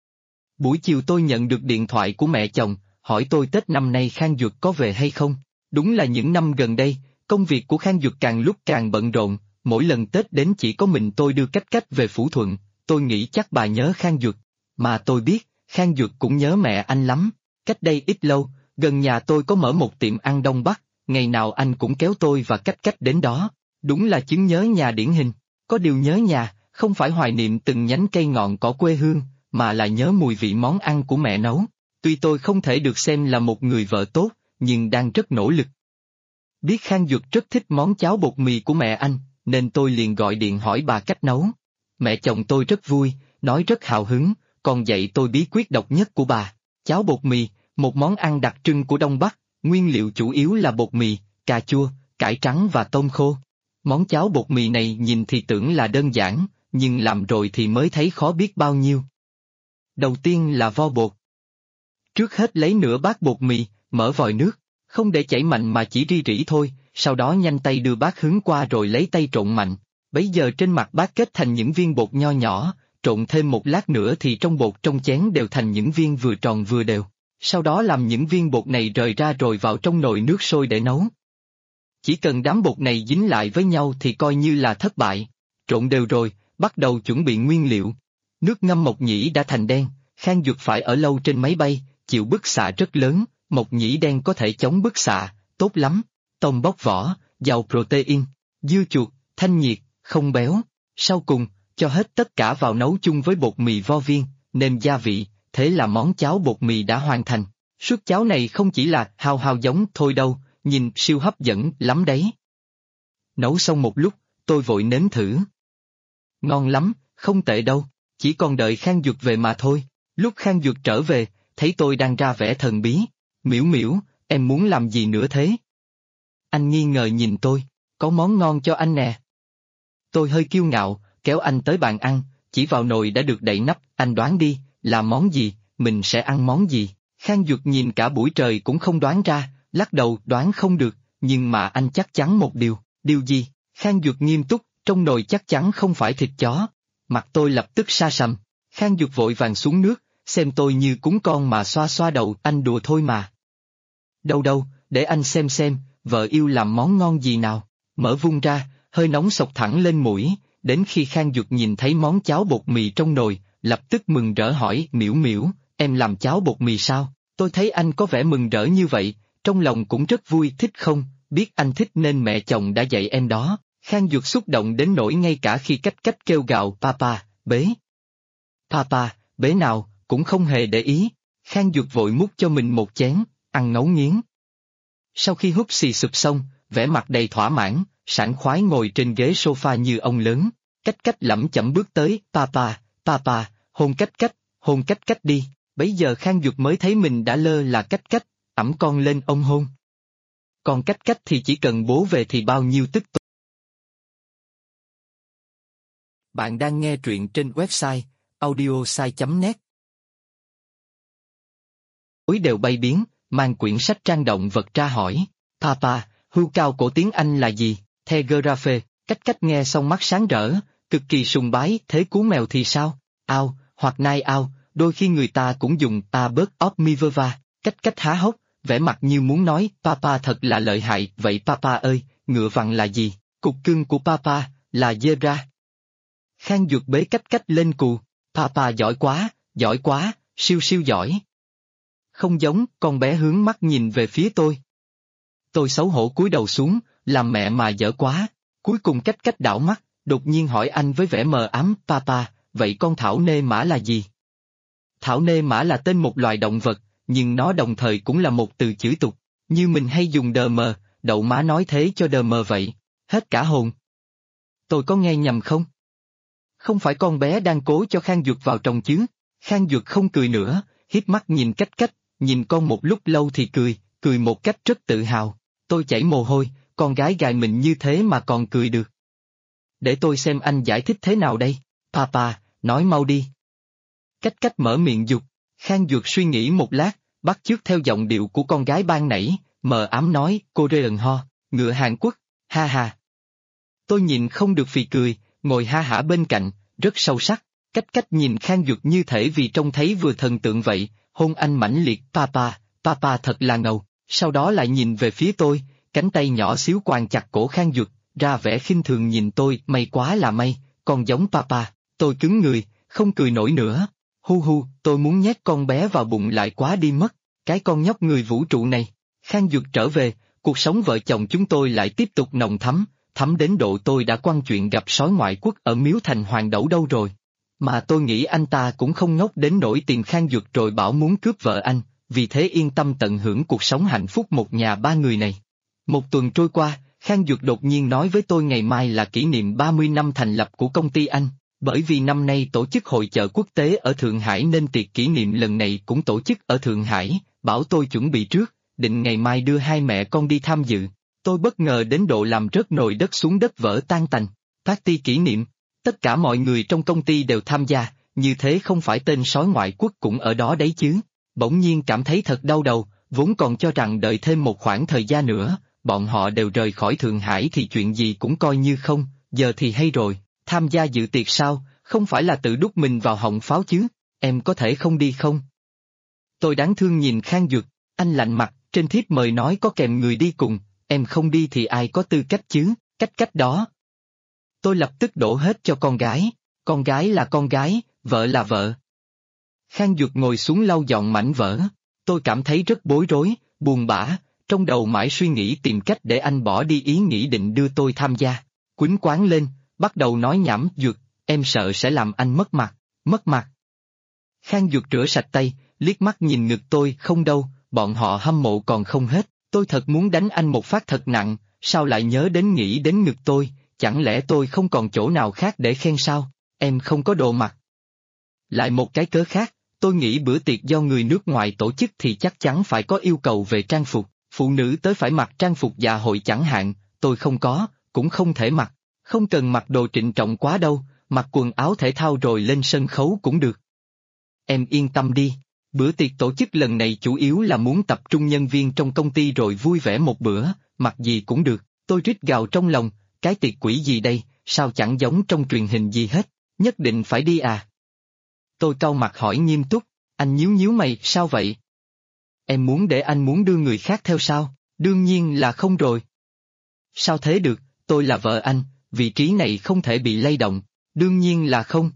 Buổi chiều tôi nhận được điện thoại của mẹ chồng, hỏi tôi Tết năm nay Khang Duật có về hay không. Đúng là những năm gần đây, công việc của Khang Duật càng lúc càng bận rộn, mỗi lần Tết đến chỉ có mình tôi đưa Cách Cách về Phủ Thuận, tôi nghĩ chắc bà nhớ Khang Duật. Mà tôi biết, Khang Duật cũng nhớ mẹ anh lắm. Cách đây ít lâu, gần nhà tôi có mở một tiệm ăn Đông Bắc, ngày nào anh cũng kéo tôi và Cách Cách đến đó. Đúng là chứng nhớ nhà điển hình. Có điều nhớ nhà, không phải hoài niệm từng nhánh cây ngọn cỏ quê hương, mà là nhớ mùi vị món ăn của mẹ nấu. Tuy tôi không thể được xem là một người vợ tốt, nhưng đang rất nỗ lực. Biết Khang Duật rất thích món cháo bột mì của mẹ anh, nên tôi liền gọi điện hỏi bà cách nấu. Mẹ chồng tôi rất vui, nói rất hào hứng, còn dạy tôi bí quyết độc nhất của bà. Cháo bột mì, một món ăn đặc trưng của Đông Bắc, nguyên liệu chủ yếu là bột mì, cà chua, cải trắng và tôm khô. Món cháo bột mì này nhìn thì tưởng là đơn giản, nhưng làm rồi thì mới thấy khó biết bao nhiêu. Đầu tiên là vo bột. Trước hết lấy nửa bát bột mì, mở vòi nước, không để chảy mạnh mà chỉ ri rỉ thôi, sau đó nhanh tay đưa bát hướng qua rồi lấy tay trộn mạnh. Bấy giờ trên mặt bát kết thành những viên bột nho nhỏ, trộn thêm một lát nữa thì trong bột trong chén đều thành những viên vừa tròn vừa đều. Sau đó làm những viên bột này rời ra rồi vào trong nồi nước sôi để nấu. Chỉ cần đám bột này dính lại với nhau thì coi như là thất bại. Trộn đều rồi, bắt đầu chuẩn bị nguyên liệu. Nước ngâm mộc nhĩ đã thành đen, Khang Duật phải ở lâu trên máy bay, chịu bức xạ rất lớn, mộc nhĩ đen có thể chống bức xạ, tốt lắm. Tôm bóc vỏ, giàu protein, dưa chuột, thanh nhiệt, không béo. Sau cùng, cho hết tất cả vào nấu chung với bột mì vo viên, nêm gia vị, thế là món cháo bột mì đã hoàn thành. Suất cháo này không chỉ là hao hao giống thôi đâu, nhìn siêu hấp dẫn lắm đấy. Nấu xong một lúc, tôi vội nếm thử. Ngon lắm, không tệ đâu, chỉ còn đợi Khang Duật về mà thôi. Lúc Khang Duật trở về, thấy tôi đang ra vẻ thần bí. Miễu Miễu, em muốn làm gì nữa thế? Anh nghi ngờ nhìn tôi, có món ngon cho anh nè. Tôi hơi kiêu ngạo, kéo anh tới bàn ăn, chỉ vào nồi đã được đậy nắp, anh đoán đi, là món gì, mình sẽ ăn món gì. Khang Duật nhìn cả buổi trời cũng không đoán ra, lắc đầu đoán không được, nhưng mà anh chắc chắn một điều gì? Khang Duật nghiêm túc, trong nồi chắc chắn không phải thịt chó. Mặt tôi lập tức sa sầm, Khang Dược vội vàng xuống nước, xem tôi như cún con mà xoa xoa đầu, anh đùa thôi mà. Đâu đâu, để anh xem, vợ yêu làm món ngon gì nào, mở vung ra, hơi nóng xộc thẳng lên mũi, đến khi Khang Dược nhìn thấy món cháo bột mì trong nồi, lập tức mừng rỡ hỏi, Miễu Miễu, em làm cháo bột mì sao? Tôi thấy anh có vẻ mừng rỡ như vậy, trong lòng cũng rất vui, thích không, biết anh thích nên mẹ chồng đã dạy em đó. Khang Dược xúc động đến nỗi ngay cả khi cách kêu gào papa, bế. Papa, bế nào, cũng không hề để ý. Khang Dược vội múc cho mình một chén, ăn ngấu nghiến. Sau khi húp xì sụp xong, vẻ mặt đầy thỏa mãn, sảng khoái ngồi trên ghế sofa như ông lớn. Cách lẩm chẩm bước tới, papa, hôn cách đi. Bấy giờ Khang Dược mới thấy mình đã lơ là cách, ẵm con lên ông hôn. Còn cách thì chỉ cần bố về thì bao nhiêu tức. Bạn đang nghe truyện trên website audiosai.net. Ối đều bay biến, mang quyển sách trang động vật ra hỏi, Papa, hươu cao cổ tiếng Anh là gì? Telegraphe. Cách nghe xong mắt sáng rỡ, cực kỳ sùng bái, thế cú mèo thì sao? Ao, hoặc nai ao, đôi khi người ta cũng dùng a bớt omnivora. Cách há hốc, vẻ mặt như muốn nói, Papa thật là lợi hại, vậy Papa ơi, ngựa vằn là gì? Cục cưng của Papa, là zebra. Khang Dược bế cách lên cù, Papa giỏi quá, siêu giỏi. Không giống, con bé hướng mắt nhìn về phía tôi. Tôi xấu hổ cúi đầu xuống, làm mẹ mà dở quá. Cuối cùng cách đảo mắt, đột nhiên hỏi anh với vẻ mờ ám, Papa, vậy con thảo nê mã là gì? Thảo nê mã là tên một loài động vật, nhưng nó đồng thời cũng là một từ chửi tục, như mình hay dùng đờ mờ, đậu má nói thế cho đờ mờ vậy. Hết cả hồn. Tôi có nghe nhầm không? Không phải con bé đang cố cho Khang Dược vào trong chứ? Khang Dược không cười nữa, híp mắt nhìn cách, nhìn con một lúc lâu thì cười một cách rất tự hào. Tôi chảy mồ hôi, con gái gài mình như thế mà còn cười được. Để tôi xem anh giải thích thế nào đây, Papa, nói mau đi. Cách mở miệng giục, Khang Dược suy nghĩ một lát, bắt chước theo giọng điệu của con gái ban nãy, mờ ám nói, Korean ho, ngựa Hàn Quốc, ha ha. Tôi nhìn không được phì cười, ngồi ha hả bên cạnh, rất sâu sắc, cách nhìn Khang Dược như thể vì trông thấy vừa thần tượng vậy, hôn anh mãnh liệt, Papa thật là ngầu, sau đó lại nhìn về phía tôi, cánh tay nhỏ xíu quàng chặt cổ Khang Dược, ra vẻ khinh thường nhìn tôi, may quá là may, còn giống Papa, tôi cứng người, không cười nổi nữa, hu, tôi muốn nhét con bé vào bụng lại quá đi mất, cái con nhóc người vũ trụ này. Khang Dược trở về, cuộc sống vợ chồng chúng tôi lại tiếp tục nồng thắm đến độ tôi đã quăng chuyện gặp sói ngoại quốc ở Miếu Thành Hoàng Đẩu đâu rồi. Mà tôi nghĩ anh ta cũng không ngốc đến nỗi tìm Khang Dược rồi bảo muốn cướp vợ anh, vì thế yên tâm tận hưởng cuộc sống hạnh phúc một nhà ba người này. Một tuần trôi qua, Khang Dược đột nhiên nói với tôi ngày mai là kỷ niệm 30 năm thành lập của công ty anh, bởi vì năm nay tổ chức hội chợ quốc tế ở Thượng Hải nên tiệc kỷ niệm lần này cũng tổ chức ở Thượng Hải, bảo tôi chuẩn bị trước, định ngày mai đưa hai mẹ con đi tham dự. Tôi bất ngờ đến độ làm rớt nồi đất xuống đất vỡ tan tành. Party kỷ niệm, tất cả mọi người trong công ty đều tham gia, như thế không phải tên sói ngoại quốc cũng ở đó đấy chứ. Bỗng nhiên cảm thấy thật đau đầu, vốn còn cho rằng đợi thêm một khoảng thời gian nữa, bọn họ đều rời khỏi Thượng Hải thì chuyện gì cũng coi như không, giờ thì hay rồi, tham gia dự tiệc sao, không phải là tự đút mình vào họng pháo chứ, em có thể không đi không? Tôi đáng thương nhìn Khang Dược, anh lạnh mặt, trên thiếp mời nói có kèm người đi cùng, em không đi thì ai có tư cách chứ, cách đó. Tôi lập tức đổ hết cho con gái là con gái, vợ là vợ. Khang Dược ngồi xuống lau dọn mảnh vỡ, tôi cảm thấy rất bối rối, buồn bã, trong đầu mãi suy nghĩ tìm cách để anh bỏ đi ý nghĩ định đưa tôi tham gia. Quýnh quáng lên, bắt đầu nói nhảm, Dược, em sợ sẽ làm anh mất mặt. Khang Dược rửa sạch tay, liếc mắt nhìn ngực tôi, không đâu, bọn họ hâm mộ còn không hết, tôi thật muốn đánh anh một phát thật nặng, sao lại nghĩ đến ngực tôi, chẳng lẽ tôi không còn chỗ nào khác để khen sao, em không có độ mặt. Lại một cái cớ khác, tôi nghĩ bữa tiệc do người nước ngoài tổ chức thì chắc chắn phải có yêu cầu về trang phục, phụ nữ tới phải mặc trang phục dạ hội chẳng hạn, tôi không có, cũng không thể mặc, không cần mặc đồ trịnh trọng quá đâu, mặc quần áo thể thao rồi lên sân khấu cũng được. Em yên tâm đi, bữa tiệc tổ chức lần này chủ yếu là muốn tập trung nhân viên trong công ty rồi vui vẻ một bữa, mặc gì cũng được, tôi rít gào trong lòng, cái tiệc quỷ gì đây, sao chẳng giống trong truyền hình gì hết, nhất định phải đi à. Tôi cau mặt hỏi nghiêm túc, anh nhíu nhíu mày, sao vậy? Em muốn để anh muốn đưa người khác theo sao? Đương nhiên là không rồi. Sao thế được, tôi là vợ anh, vị trí này không thể bị lay động, đương nhiên là không.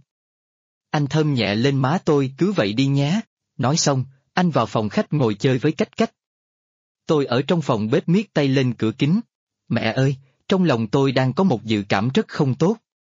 Anh thơm nhẹ lên má tôi, cứ vậy đi nhé. Nói xong, anh vào phòng khách ngồi chơi với Cách Cách. Tôi ở trong phòng bếp miết tay lên cửa kính. Mẹ ơi, trong lòng tôi đang có một dự cảm rất không tốt.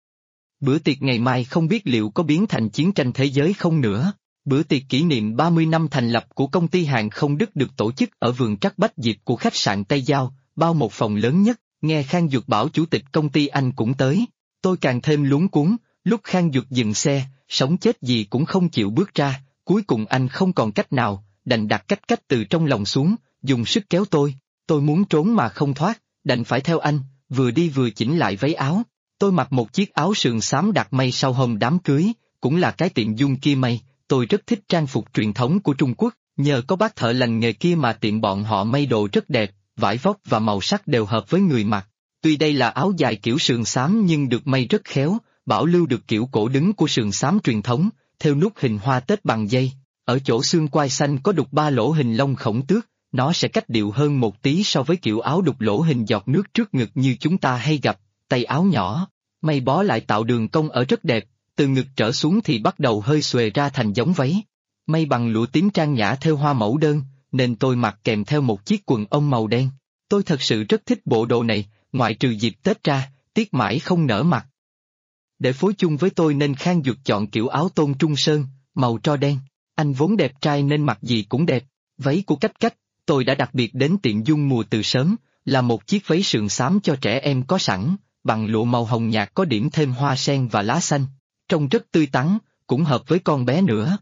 Bữa tiệc ngày mai không biết liệu có biến thành chiến tranh thế giới không nữa. Bữa tiệc kỷ niệm 30 năm thành lập của công ty hàng không Đức được tổ chức ở vườn Trắc Bách Diệp của khách sạn Tây Giao, bao một phòng lớn nhất, nghe Khang Duật bảo chủ tịch công ty anh cũng tới. Tôi càng thêm luống cuống, lúc Khang Duật dừng xe, sống chết gì cũng không chịu bước ra, cuối cùng anh không còn cách nào, đành đặt Cách Cách từ trong lòng xuống, dùng sức kéo tôi muốn trốn mà không thoát, đành phải theo anh, vừa đi vừa chỉnh lại váy áo. Tôi mặc một chiếc áo sườn xám đặt may sau hôm đám cưới, cũng là cái tiệm dung kia may. Tôi rất thích trang phục truyền thống của Trung Quốc, nhờ có bác thợ lành nghề kia mà tiệm bọn họ may đồ rất đẹp, vải vóc và màu sắc đều hợp với người mặc. Tuy đây là áo dài kiểu sườn xám nhưng được may rất khéo, bảo lưu được kiểu cổ đứng của sườn xám truyền thống, thêu nút hình hoa tết bằng dây. Ở chỗ xương quai xanh có đục 3 lỗ hình lông khổng tước, nó sẽ cách điệu hơn một tí so với kiểu áo đục lỗ hình giọt nước trước ngực như chúng ta hay gặp. Tay áo nhỏ, may bó lại tạo đường cong ở rất đẹp. Từ ngực trở xuống thì bắt đầu hơi xuề ra thành giống váy. May bằng lụa tím trang nhã thêu hoa mẫu đơn, nên tôi mặc kèm theo một chiếc quần ống màu đen. Tôi thật sự rất thích bộ đồ này, ngoại trừ dịp Tết ra, tiếc mãi không nở mặt. Để phối chung với tôi nên Khang Duật chọn kiểu áo tôn trung sơn, màu tro đen. Anh vốn đẹp trai nên mặc gì cũng đẹp. Váy của Cách Cách, tôi đã đặc biệt đến tiệm dung mùa từ sớm, là một chiếc váy sườn xám cho trẻ em có sẵn, bằng lụa màu hồng nhạt có điểm thêm hoa sen và lá xanh. Trông rất tươi tắn, cũng hợp với con bé nữa.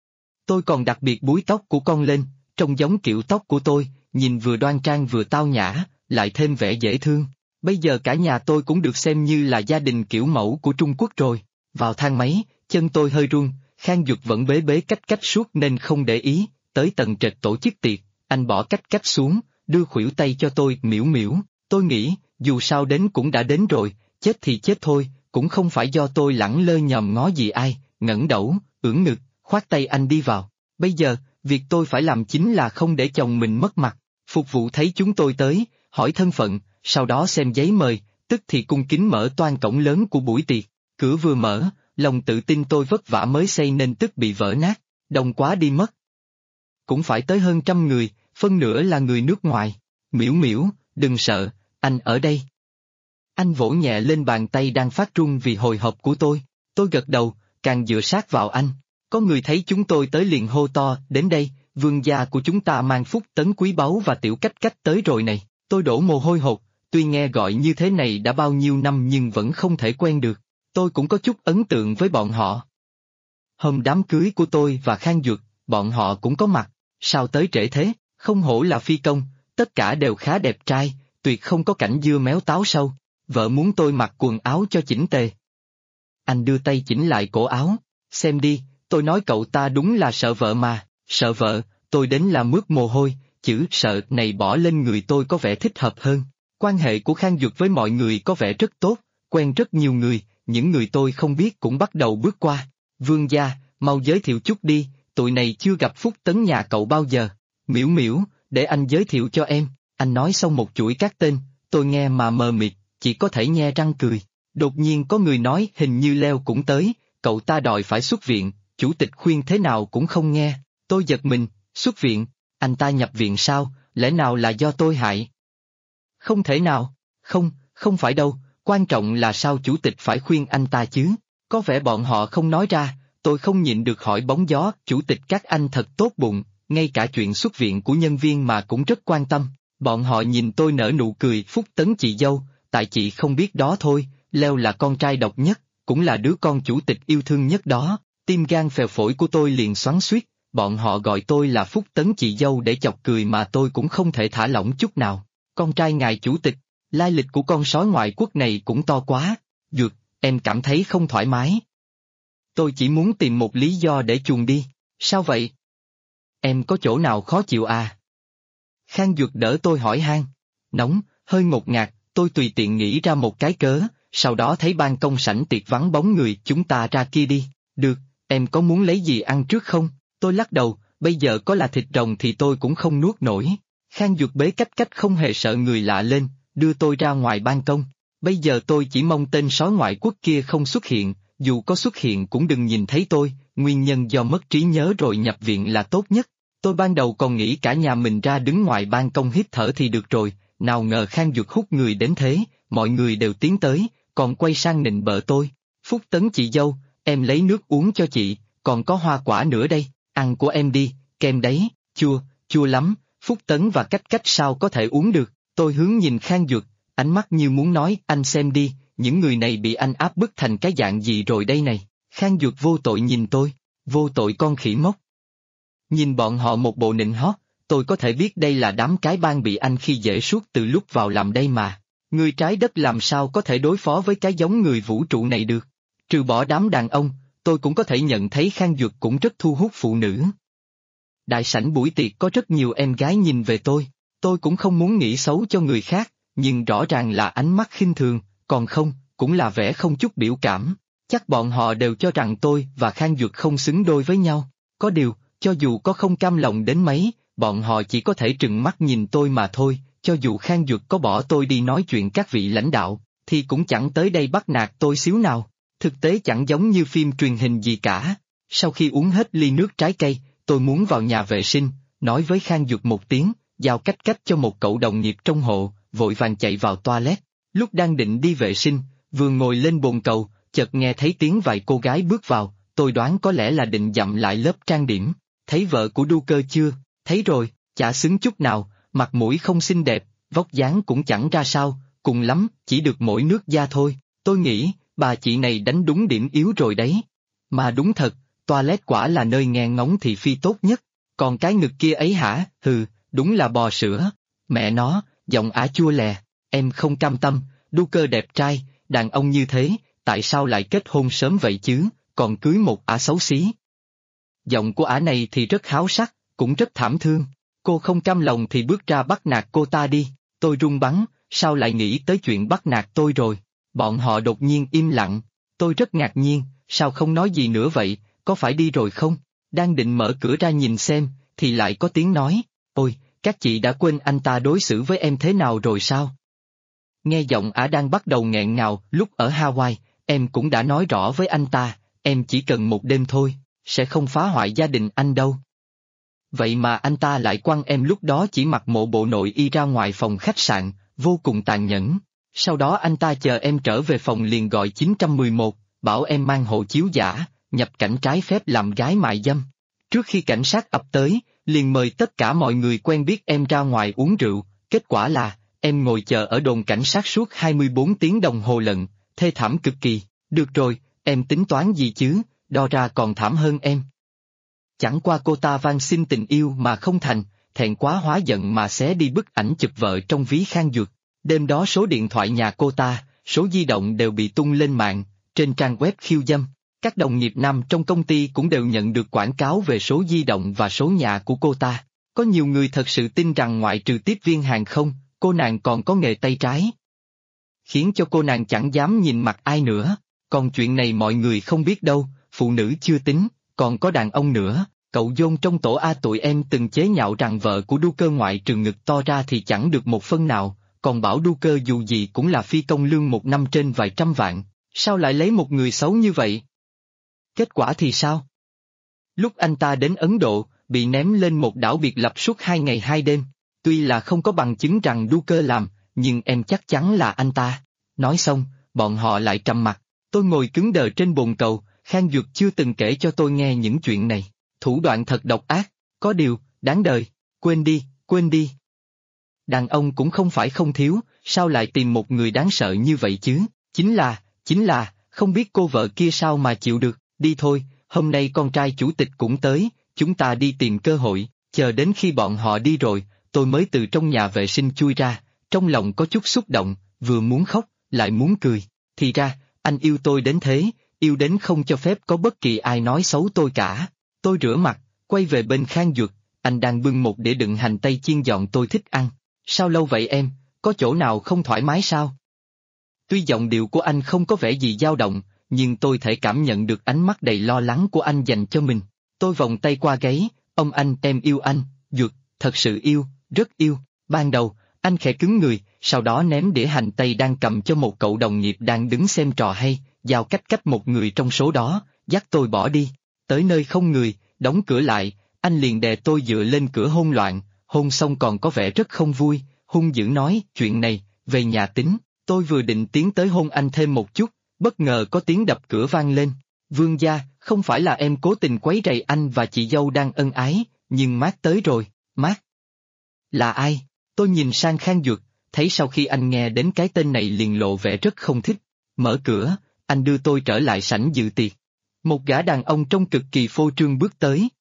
Tôi còn đặc biệt búi tóc của con lên, trông giống kiểu tóc của tôi, nhìn vừa đoan trang vừa tao nhã, lại thêm vẻ dễ thương. Bây giờ cả nhà tôi cũng được xem như là gia đình kiểu mẫu của Trung Quốc rồi. Vào thang máy, chân tôi hơi run, Khang Duật vẫn bế bế Cách Cách suốt nên không để ý, tới tầng trệt tổ chức tiệc, anh bỏ Cách Cách xuống, đưa khuỷu tay cho tôi, miễu miễu. Tôi nghĩ, dù sao đến cũng đã đến rồi, chết thì chết thôi. Cũng không phải do tôi lẳng lơ nhòm ngó gì ai, ngẩng đầu, ưỡn ngực, khoát tay anh đi vào. Bây giờ, việc tôi phải làm chính là không để chồng mình mất mặt. Phục vụ thấy chúng tôi tới, hỏi thân phận, sau đó xem giấy mời, tức thì cung kính mở toang cổng lớn của buổi tiệc. Cửa vừa mở, lòng tự tin tôi vất vả mới xây nên tức bị vỡ nát, đông quá đi mất. Cũng phải tới hơn 100 người, phân nửa là người nước ngoài. Miễu miễu, đừng sợ, anh ở đây. Anh vỗ nhẹ lên bàn tay đang phát run vì hồi hộp của tôi gật đầu, càng dựa sát vào anh. Có người thấy chúng tôi tới liền hô to, đến đây, vương gia của chúng ta mang phúc tấn quý báu và tiểu Cách Cách tới rồi này. Tôi đổ mồ hôi hột, tuy nghe gọi như thế này đã bao nhiêu năm nhưng vẫn không thể quen được. Tôi cũng có chút ấn tượng với bọn họ. Hôm đám cưới của tôi và Khang Duật, bọn họ cũng có mặt, sao tới trễ thế, không hổ là phi công, tất cả đều khá đẹp trai, tuyệt không có cảnh dưa méo táo sâu. Vợ muốn tôi mặc quần áo cho chỉnh tề. Anh đưa tay chỉnh lại cổ áo, xem đi, tôi nói cậu ta đúng là sợ vợ mà, sợ vợ, tôi đến là mướt mồ hôi, chữ sợ này bỏ lên người tôi có vẻ thích hợp hơn. Quan hệ của Khang Duật với mọi người có vẻ rất tốt, quen rất nhiều người, những người tôi không biết cũng bắt đầu bước qua. Vương gia, mau giới thiệu chút đi, tụi này chưa gặp phúc tấn nhà cậu bao giờ. Miễu miễu, để anh giới thiệu cho em. Anh nói xong một chuỗi các tên, tôi nghe mà mờ mịt, chỉ có thể nhe răng cười. Đột nhiên có người nói hình như Leo cũng tới, cậu ta đòi phải xuất viện, chủ tịch khuyên thế nào cũng không nghe. Tôi giật mình, xuất viện, anh ta nhập viện sao, lẽ nào là do tôi hại? Không thể nào, không phải đâu, quan trọng là sao chủ tịch phải khuyên anh ta chứ? Có vẻ bọn họ không nói ra, tôi không nhịn được hỏi bóng gió, chủ tịch các anh thật tốt bụng, ngay cả chuyện xuất viện của nhân viên mà cũng rất quan tâm. Bọn họ nhìn tôi nở nụ cười, phúc tấn chị dâu, tại chị không biết đó thôi, Leo là con trai độc nhất, cũng là đứa con chủ tịch yêu thương nhất đó. Tim gan phèo phổi của tôi liền xoắn xuýt, bọn họ gọi tôi là phúc tấn chị dâu để chọc cười mà tôi cũng không thể thả lỏng chút nào. Con trai ngài chủ tịch, lai lịch của con sói ngoại quốc này cũng to quá. Dược, em cảm thấy không thoải mái. Tôi chỉ muốn tìm một lý do để chuồn đi. Sao vậy? Em có chỗ nào khó chịu à? Khang Duật đỡ tôi hỏi han. Nóng, hơi ngột ngạt, tôi tùy tiện nghĩ ra một cái cớ, sau đó thấy ban công sảnh tiệc vắng bóng người, chúng ta ra kia đi. Được, em có muốn lấy gì ăn trước không? Tôi lắc đầu, bây giờ có là thịt rồng thì tôi cũng không nuốt nổi. Khang Duật bế cách cách không hề sợ người lạ lên, đưa tôi ra ngoài ban công. Bây giờ tôi chỉ mong tên sói ngoại quốc kia không xuất hiện, dù có xuất hiện cũng đừng nhìn thấy tôi, nguyên nhân do mất trí nhớ rồi nhập viện là tốt nhất. Tôi ban đầu còn nghĩ cả nhà mình ra đứng ngoài ban công hít thở thì được rồi, nào ngờ Khang Duật hút người đến thế, mọi người đều tiến tới, còn quay sang nịnh bợ tôi. Phúc Tấn chị dâu, em lấy nước uống cho chị, còn có hoa quả nữa đây, ăn của em đi, kem đấy, chua lắm, Phúc Tấn và Cách Cách sao có thể uống được, tôi hướng nhìn Khang Duật, ánh mắt như muốn nói anh xem đi, những người này bị anh áp bức thành cái dạng gì rồi đây này. Khang Duật vô tội nhìn tôi, vô tội con khỉ mốc. Nhìn bọn họ một bộ nịnh hót, tôi có thể biết đây là đám cái bang bị anh khi dễ suốt từ lúc vào làm đây mà. Người trái đất làm sao có thể đối phó với cái giống người vũ trụ này được. Trừ bỏ đám đàn ông, tôi cũng có thể nhận thấy Khang Duật cũng rất thu hút phụ nữ. Đại sảnh buổi tiệc có rất nhiều em gái nhìn về tôi cũng không muốn nghĩ xấu cho người khác, nhưng rõ ràng là ánh mắt khinh thường, còn không, cũng là vẻ không chút biểu cảm. Chắc bọn họ đều cho rằng tôi và Khang Duật không xứng đôi với nhau. Có điều, cho dù có không cam lòng đến mấy, bọn họ chỉ có thể trừng mắt nhìn tôi mà thôi, cho dù Khang Duật có bỏ tôi đi nói chuyện các vị lãnh đạo, thì cũng chẳng tới đây bắt nạt tôi xíu nào. Thực tế chẳng giống như phim truyền hình gì cả. Sau khi uống hết ly nước trái cây, tôi muốn vào nhà vệ sinh, nói với Khang Duật một tiếng, giao Cách Cách cho một cậu đồng nghiệp trong hộ, vội vàng chạy vào toilet. Lúc đang định đi vệ sinh, vừa ngồi lên bồn cầu, chợt nghe thấy tiếng vài cô gái bước vào, tôi đoán có lẽ là định dặm lại lớp trang điểm. Thấy vợ của đu cơ chưa? Thấy rồi, chả xứng chút nào, mặt mũi không xinh đẹp, vóc dáng cũng chẳng ra sao, cùng lắm, chỉ được mỗi nước da thôi. Tôi nghĩ, bà chị này đánh đúng điểm yếu rồi đấy. Mà đúng thật, toilet quả là nơi nghe ngóng thị phi tốt nhất, còn cái ngực kia ấy hả, đúng là bò sữa. Mẹ nó, giọng ả chua lè, em không cam tâm, đu cơ đẹp trai, đàn ông như thế, tại sao lại kết hôn sớm vậy chứ, còn cưới một ả xấu xí. Giọng của ả này thì rất háo sắc, cũng rất thảm thương. Cô không cam lòng thì bước ra bắt nạt cô ta đi. Tôi run bắn, sao lại nghĩ tới chuyện bắt nạt tôi rồi? Bọn họ đột nhiên im lặng. Tôi rất ngạc nhiên, sao không nói gì nữa vậy, có phải đi rồi không? Đang định mở cửa ra nhìn xem, thì lại có tiếng nói, ôi, các chị đã quên anh ta đối xử với em thế nào rồi sao? Nghe giọng ả đang bắt đầu nghẹn ngào, lúc ở Hawaii, em cũng đã nói rõ với anh ta, em chỉ cần một đêm thôi, sẽ không phá hoại gia đình anh đâu. Vậy mà anh ta lại quăng em lúc đó chỉ mặc một bộ nội y ra ngoài phòng khách sạn, vô cùng tàn nhẫn. Sau đó anh ta chờ em trở về phòng liền gọi 911, bảo em mang hộ chiếu giả, nhập cảnh trái phép làm gái mại dâm. Trước khi cảnh sát ập tới, liền mời tất cả mọi người quen biết em ra ngoài uống rượu, kết quả là, em ngồi chờ ở đồn cảnh sát suốt 24 tiếng đồng hồ lận, thê thảm cực kỳ. Được rồi, em tính toán gì chứ, đo ra còn thảm hơn em. Chẳng qua cô ta van xin tình yêu mà không thành, thẹn quá hóa giận mà xé đi bức ảnh chụp vợ trong ví Khang Duật. Đêm đó số điện thoại nhà cô ta, số di động đều bị tung lên mạng, trên trang web khiêu dâm. Các đồng nghiệp nam trong công ty cũng đều nhận được quảng cáo về số di động và số nhà của cô ta. Có nhiều người thật sự tin rằng ngoại trừ tiếp viên hàng không, cô nàng còn có nghề tay trái. Khiến cho cô nàng chẳng dám nhìn mặt ai nữa. Còn chuyện này mọi người không biết đâu, phụ nữ chưa tính, còn có đàn ông nữa. Cậu Dôn trong tổ A tụi em từng chế nhạo rằng vợ của đu cơ ngoại trừ ngực to ra thì chẳng được một phân nào, còn bảo đu cơ dù gì cũng là phi công lương một năm trên vài trăm vạn, sao lại lấy một người xấu như vậy? Kết quả thì sao? Lúc anh ta đến Ấn Độ, bị ném lên một đảo biệt lập suốt 2 ngày 2 đêm. Tuy là không có bằng chứng rằng đu cơ làm, nhưng em chắc chắn là anh ta. Nói xong, bọn họ lại trầm mặc. Tôi ngồi cứng đờ trên bồn cầu, Khang Duật chưa từng kể cho tôi nghe những chuyện này. Thủ đoạn thật độc ác, có điều, đáng đời, quên đi, quên đi. Đàn ông cũng không phải không thiếu, sao lại tìm một người đáng sợ như vậy chứ? Chính là, không biết cô vợ kia sao mà chịu được, đi thôi, hôm nay con trai chủ tịch cũng tới, chúng ta đi tìm cơ hội, chờ đến khi bọn họ đi rồi, tôi mới từ trong nhà vệ sinh chui ra, trong lòng có chút xúc động, vừa muốn khóc, lại muốn cười, thì ra, anh yêu tôi đến thế, yêu đến không cho phép có bất kỳ ai nói xấu tôi cả. Tôi rửa mặt, quay về bên Khang Duật, anh đang bưng một đĩa đựng hành tây chiên giòn tôi thích ăn. Sao lâu vậy em, có chỗ nào không thoải mái sao? Tuy giọng điệu của anh không có vẻ gì dao động, nhưng tôi thể cảm nhận được ánh mắt đầy lo lắng của anh dành cho mình. Tôi vòng tay qua gáy, ông anh em yêu anh, Duật, thật sự yêu, rất yêu. Ban đầu, anh khẽ cứng người, sau đó ném đĩa hành tây đang cầm cho một cậu đồng nghiệp đang đứng xem trò hay, giao cách một người trong số đó, dắt tôi bỏ đi. Tới nơi không người, đóng cửa lại, anh liền đè tôi dựa lên cửa hôn loạn, hôn xong còn có vẻ rất không vui, hung dữ nói, chuyện này, về nhà tính. Tôi vừa định tiến tới hôn anh thêm một chút, bất ngờ có tiếng đập cửa vang lên. Vương gia, không phải là em cố tình quấy rầy anh và chị dâu đang ân ái, nhưng Mác tới rồi. Mác? Là ai? Tôi nhìn sang Khang Duật, thấy sau khi anh nghe đến cái tên này liền lộ vẻ rất không thích. Mở cửa, anh đưa tôi trở lại sảnh dự tiệc. Một gã đàn ông trông cực kỳ phô trương bước tới.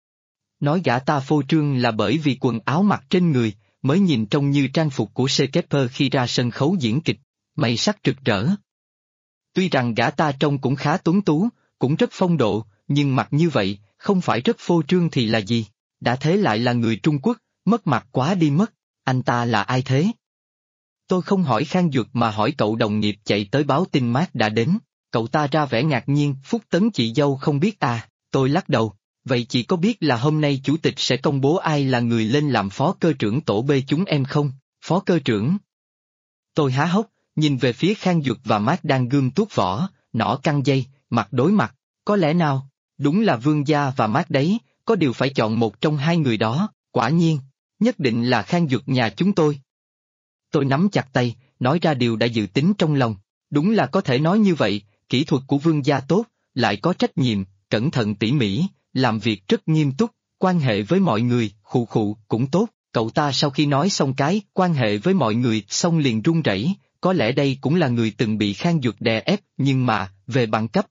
Nói gã ta phô trương là bởi vì quần áo mặc trên người, mới nhìn trông như trang phục của Skepper khi ra sân khấu diễn kịch, màu sắc rực rỡ. Tuy rằng gã ta trông cũng khá tuấn tú, cũng rất phong độ, nhưng mặc như vậy, không phải rất phô trương thì là gì? Đã thế lại là người Trung Quốc, mất mặt quá đi mất. Anh ta là ai thế? Tôi không hỏi Khang Duật mà hỏi cậu đồng nghiệp chạy tới báo tin Mác đã đến. Cậu ta ra vẻ ngạc nhiên, Phúc Tấn chị dâu không biết à? Tôi lắc đầu. Vậy chị có biết là hôm nay chủ tịch sẽ công bố ai là người lên làm phó cơ trưởng tổ B chúng em không? Phó cơ trưởng? Tôi há hốc, nhìn về phía Khang Duật và Mác đang gươm tuốt vỏ, nỏ căng dây, mặt đối mặt. Có lẽ nào? Đúng là Vương gia và Mác đấy, có điều phải chọn một trong hai người đó, quả nhiên, nhất định là Khang Duật nhà chúng tôi. Tôi nắm chặt tay, nói ra điều đã dự tính trong lòng. Đúng là có thể nói như vậy, kỹ thuật của Vương gia tốt, lại có trách nhiệm, cẩn thận tỉ mỉ, làm việc rất nghiêm túc, quan hệ với mọi người, khụ khụ, cũng tốt. Cậu ta sau khi nói xong cái quan hệ với mọi người xong liền run rẩy, có lẽ đây cũng là người từng bị Khang Duật đè ép, nhưng mà, về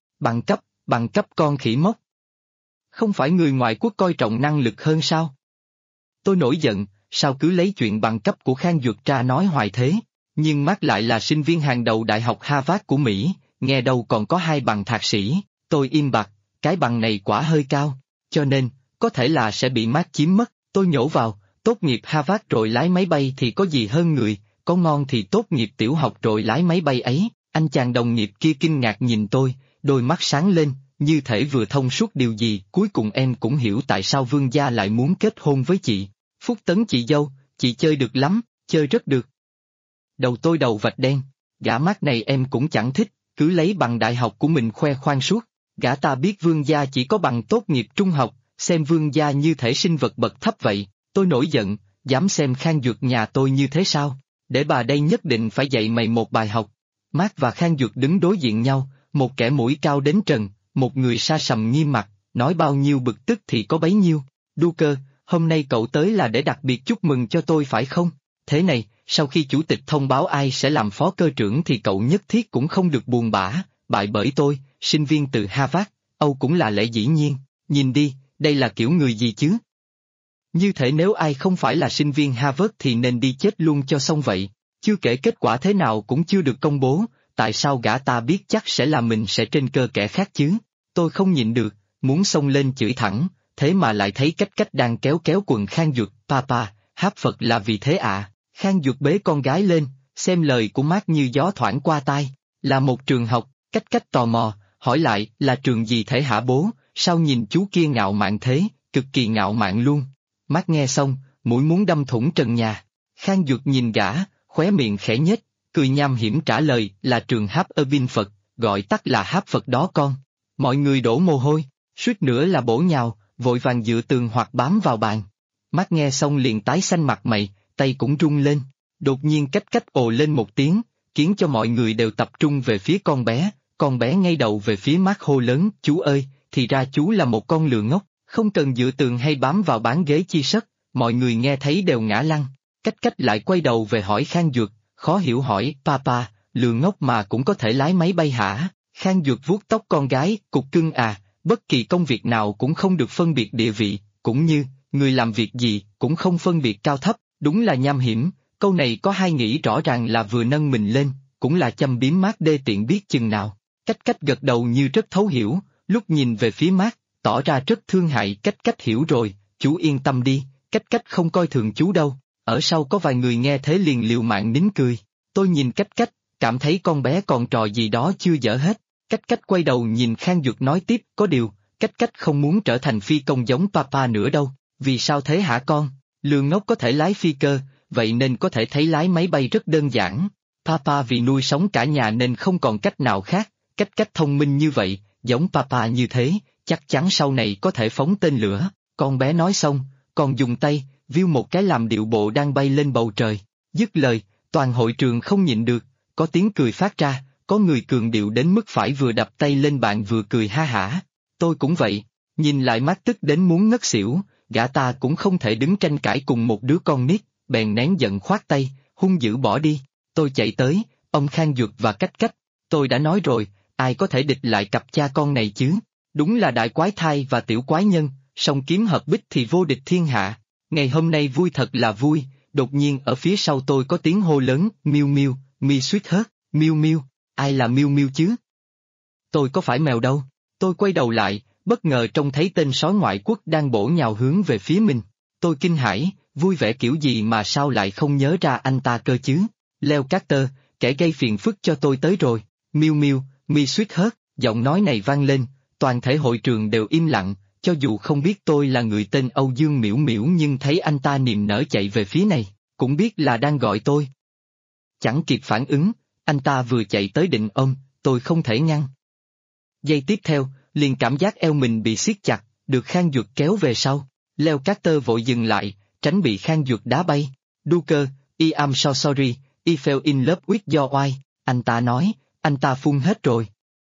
bằng cấp con khỉ mốc. Không phải người ngoại quốc coi trọng năng lực hơn sao? Tôi nổi giận, sao cứ lấy chuyện bằng cấp của Khang Duật ra nói hoài thế, nhưng Mác lại là sinh viên hàng đầu Đại học Harvard của Mỹ, nghe đâu còn có 2 bằng thạc sĩ, tôi im bặt, cái bằng này quả hơi cao, cho nên, có thể là sẽ bị Mác chiếm mất, tôi nhổ vào, tốt nghiệp Harvard rồi lái máy bay thì có gì hơn người, có ngon thì tốt nghiệp tiểu học rồi lái máy bay ấy. Anh chàng đồng nghiệp kia kinh ngạc nhìn tôi, đôi mắt sáng lên, như thể vừa thông suốt điều gì, cuối cùng em cũng hiểu tại sao Vương gia lại muốn kết hôn với chị. Phúc Tấn chị dâu, chị chơi được lắm, chơi rất được. Đầu tôi đầu vạch đen, gã Mác này em cũng chẳng thích, cứ lấy bằng đại học của mình khoe khoang suốt. Gã ta biết Vương gia chỉ có bằng tốt nghiệp trung học, xem Vương gia như thể sinh vật bậc thấp vậy. Tôi nổi giận, dám xem Khang Duật nhà tôi như thế sao? Để bà đây nhất định phải dạy mày một bài học. Mác và Khang Duật đứng đối diện nhau, một kẻ mũi cao đến trần, một người sa sầm nghiêm mặt, nói bao nhiêu bực tức thì có bấy nhiêu. Đu Cơ, hôm nay cậu tới là để đặc biệt chúc mừng cho tôi phải không? Thế này, sau khi chủ tịch thông báo ai sẽ làm phó cơ trưởng thì cậu nhất thiết cũng không được buồn bã, bại bởi tôi, sinh viên từ Harvard, Âu cũng là lẽ dĩ nhiên, nhìn đi, đây là kiểu người gì chứ? Như thể nếu ai không phải là sinh viên Harvard thì nên đi chết luôn cho xong vậy, chưa kể kết quả thế nào cũng chưa được công bố, tại sao gã ta biết chắc sẽ là mình sẽ trên cơ kẻ khác chứ? Tôi không nhịn được, muốn xông lên chửi thẳng, thế mà lại thấy cách đang kéo quần Khang Duật, papa, háp Phật là vì thế à? Khang Duật bế con gái lên, xem lời của Mác như gió thoảng qua tai, là một trường học, cách tò mò, hỏi lại là trường gì thể hả bố, sao nhìn chú kia ngạo mạn thế, cực kỳ ngạo mạn luôn. Mác nghe xong, mũi muốn đâm thủng trần nhà. Khang Duật nhìn gã, khóe miệng khẽ nhếch, cười nham hiểm trả lời là trường Háp ở Vinh Phật, gọi tắt là Háp Phật đó con. Mọi người đổ mồ hôi, suýt nữa là bổ nhào, vội vàng dựa tường hoặc bám vào bàn. Mác nghe xong liền tái xanh mặt mày, tay cũng run lên. Đột nhiên cách ồ lên một tiếng, khiến cho mọi người đều tập trung về phía con bé ngay đầu về phía Mác hô lớn, chú ơi, thì ra chú là một con lừa ngốc, không cần dựa tường hay bám vào bán ghế chi sất, mọi người nghe thấy đều ngã lăn. Cách lại quay đầu về hỏi Khang Duật, khó hiểu hỏi, papa, lừa ngốc mà cũng có thể lái máy bay hả? Khang Duật vuốt tóc con gái, cục cưng à, bất kỳ công việc nào cũng không được phân biệt địa vị, cũng như, người làm việc gì cũng không phân biệt cao thấp, đúng là nham hiểm, câu này có hai nghĩ rõ ràng là vừa nâng mình lên, cũng là châm biếm Mác đê tiện biết chừng nào. Cách gật đầu như rất thấu hiểu, lúc nhìn về phía Mác, tỏ ra rất thương hại. Cách hiểu rồi, chú yên tâm đi, cách không coi thường chú đâu. Ở sau có vài người nghe thế liền liều mạng nín cười. Tôi nhìn cách, cảm thấy con bé còn trò gì đó chưa dở hết. Cách cách quay đầu nhìn Khang Duật nói tiếp, có điều, cách cách không muốn trở thành phi công giống papa nữa đâu, vì sao thế hả con? Lương ngốc có thể lái phi cơ, vậy nên có thể thấy lái máy bay rất đơn giản. Papa vì nuôi sống cả nhà nên không còn cách nào khác, cách cách thông minh như vậy, giống papa như thế, chắc chắn sau này có thể phóng tên lửa. Con bé nói xong, còn dùng tay, viu một cái làm điệu bộ đang bay lên bầu trời. Dứt lời, toàn hội trường không nhịn được, có tiếng cười phát ra, có người cường điệu đến mức phải vừa đập tay lên bàn vừa cười ha hả. Tôi cũng vậy, nhìn lại mắt tức đến muốn ngất xỉu, gã ta cũng không thể đứng tranh cãi cùng một đứa con nít, bèn nén giận khoát tay, hung dữ bỏ đi. Tôi chạy tới, ông Khang Duật và cách cách, tôi đã nói rồi, ai có thể địch lại cặp cha con này chứ? Đúng là đại quái thai và tiểu quái nhân, song kiếm hợp bích thì vô địch thiên hạ. Ngày hôm nay vui thật là vui, đột nhiên ở phía sau tôi có tiếng hô lớn, Miu Miu, mi suýt hớt, Miu Miu, ai là Miu Miu chứ? Tôi có phải mèo đâu? Tôi quay đầu lại, bất ngờ trông thấy tên sói ngoại quốc đang bổ nhào hướng về phía mình. Tôi kinh hãi, vui vẻ kiểu gì mà sao lại không nhớ ra anh ta cơ chứ? Leo Carter, kẻ gây phiền phức cho tôi tới rồi. Miu Miu, mi suýt hớt, giọng nói này vang lên, toàn thể hội trường đều im lặng, cho dù không biết tôi là người tên Âu Dương Miễu Miễu nhưng thấy anh ta niềm nở chạy về phía này, cũng biết là đang gọi tôi. Chẳng kịp phản ứng, anh ta vừa chạy tới định ôm, tôi không thể ngăn. Giây tiếp theo, liền cảm giác eo mình bị siết chặt, được Khang Duật kéo về sau. Leo Carter vội dừng lại, tránh bị Khang Duật đá bay. Duker, I am so sorry, I fell in love with your wife, anh ta nói, anh ta phun hết rồi.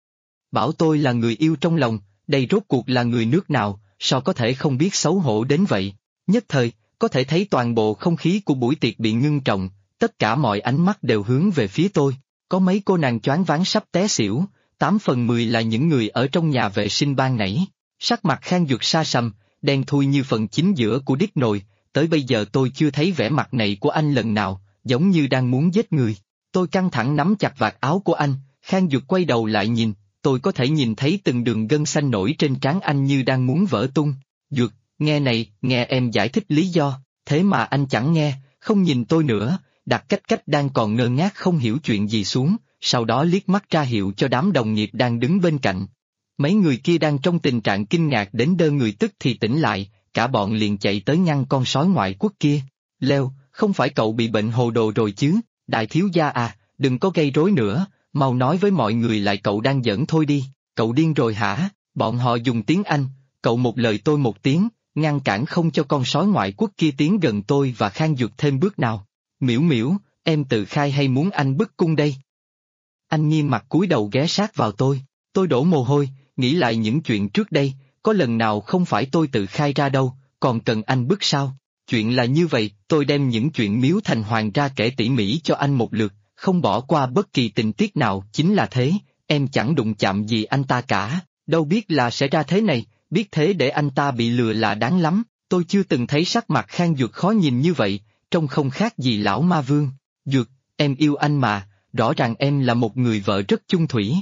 Bảo tôi là người yêu trong lòng, đây rốt cuộc là người nước nào, sao có thể không biết xấu hổ đến vậy. Nhất thời, có thể thấy toàn bộ không khí của buổi tiệc bị ngưng trọng, tất cả mọi ánh mắt đều hướng về phía tôi. Có mấy cô nàng choáng váng sắp té xỉu, 8/10 là những người ở trong nhà vệ sinh ban nãy. Sắc mặt Khang Duật sa sầm, đen thui như phần chính giữa của đít nồi, tới bây giờ tôi chưa thấy vẻ mặt này của anh lần nào, giống như đang muốn giết người. Tôi căng thẳng nắm chặt vạt áo của anh, Khang Duật quay đầu lại nhìn, tôi có thể nhìn thấy từng đường gân xanh nổi trên trán anh như đang muốn vỡ tung. Duật, nghe này, nghe em giải thích lý do, thế mà anh chẳng nghe, không nhìn tôi nữa, đặt cách cách đang còn ngơ ngác không hiểu chuyện gì xuống, sau đó liếc mắt ra hiệu cho đám đồng nghiệp đang đứng bên cạnh. Mấy người kia đang trong tình trạng kinh ngạc đến đơ người tức thì tỉnh lại, cả bọn liền chạy tới ngăn con sói ngoại quốc kia. Leo, không phải cậu bị bệnh hồ đồ rồi chứ, đại thiếu gia à, đừng có gây rối nữa, mau nói với mọi người lại cậu đang giỡn thôi đi, cậu điên rồi hả? Bọn họ dùng tiếng Anh, cậu một lời tôi một tiếng, ngăn cản không cho con sói ngoại quốc kia tiến gần tôi và Khang Duật thêm bước nào. Miễu Miễu, em tự khai hay muốn anh bức cung đây? Anh nghiêm mặt cúi đầu ghé sát vào tôi đổ mồ hôi, nghĩ lại những chuyện trước đây, có lần nào không phải tôi tự khai ra đâu, còn cần anh bức sao? Chuyện là như vậy, tôi đem những chuyện Miếu Thành Hoàng ra kể tỉ mỉ cho anh một lượt, không bỏ qua bất kỳ tình tiết nào, chính là thế, em chẳng đụng chạm gì anh ta cả, đâu biết là sẽ ra thế này, biết thế để anh ta bị lừa là đáng lắm, tôi chưa từng thấy sắc mặt Khang Duật khó nhìn như vậy, trông không khác gì lão ma vương. Duật, em yêu anh mà, rõ ràng em là một người vợ rất chung thủy.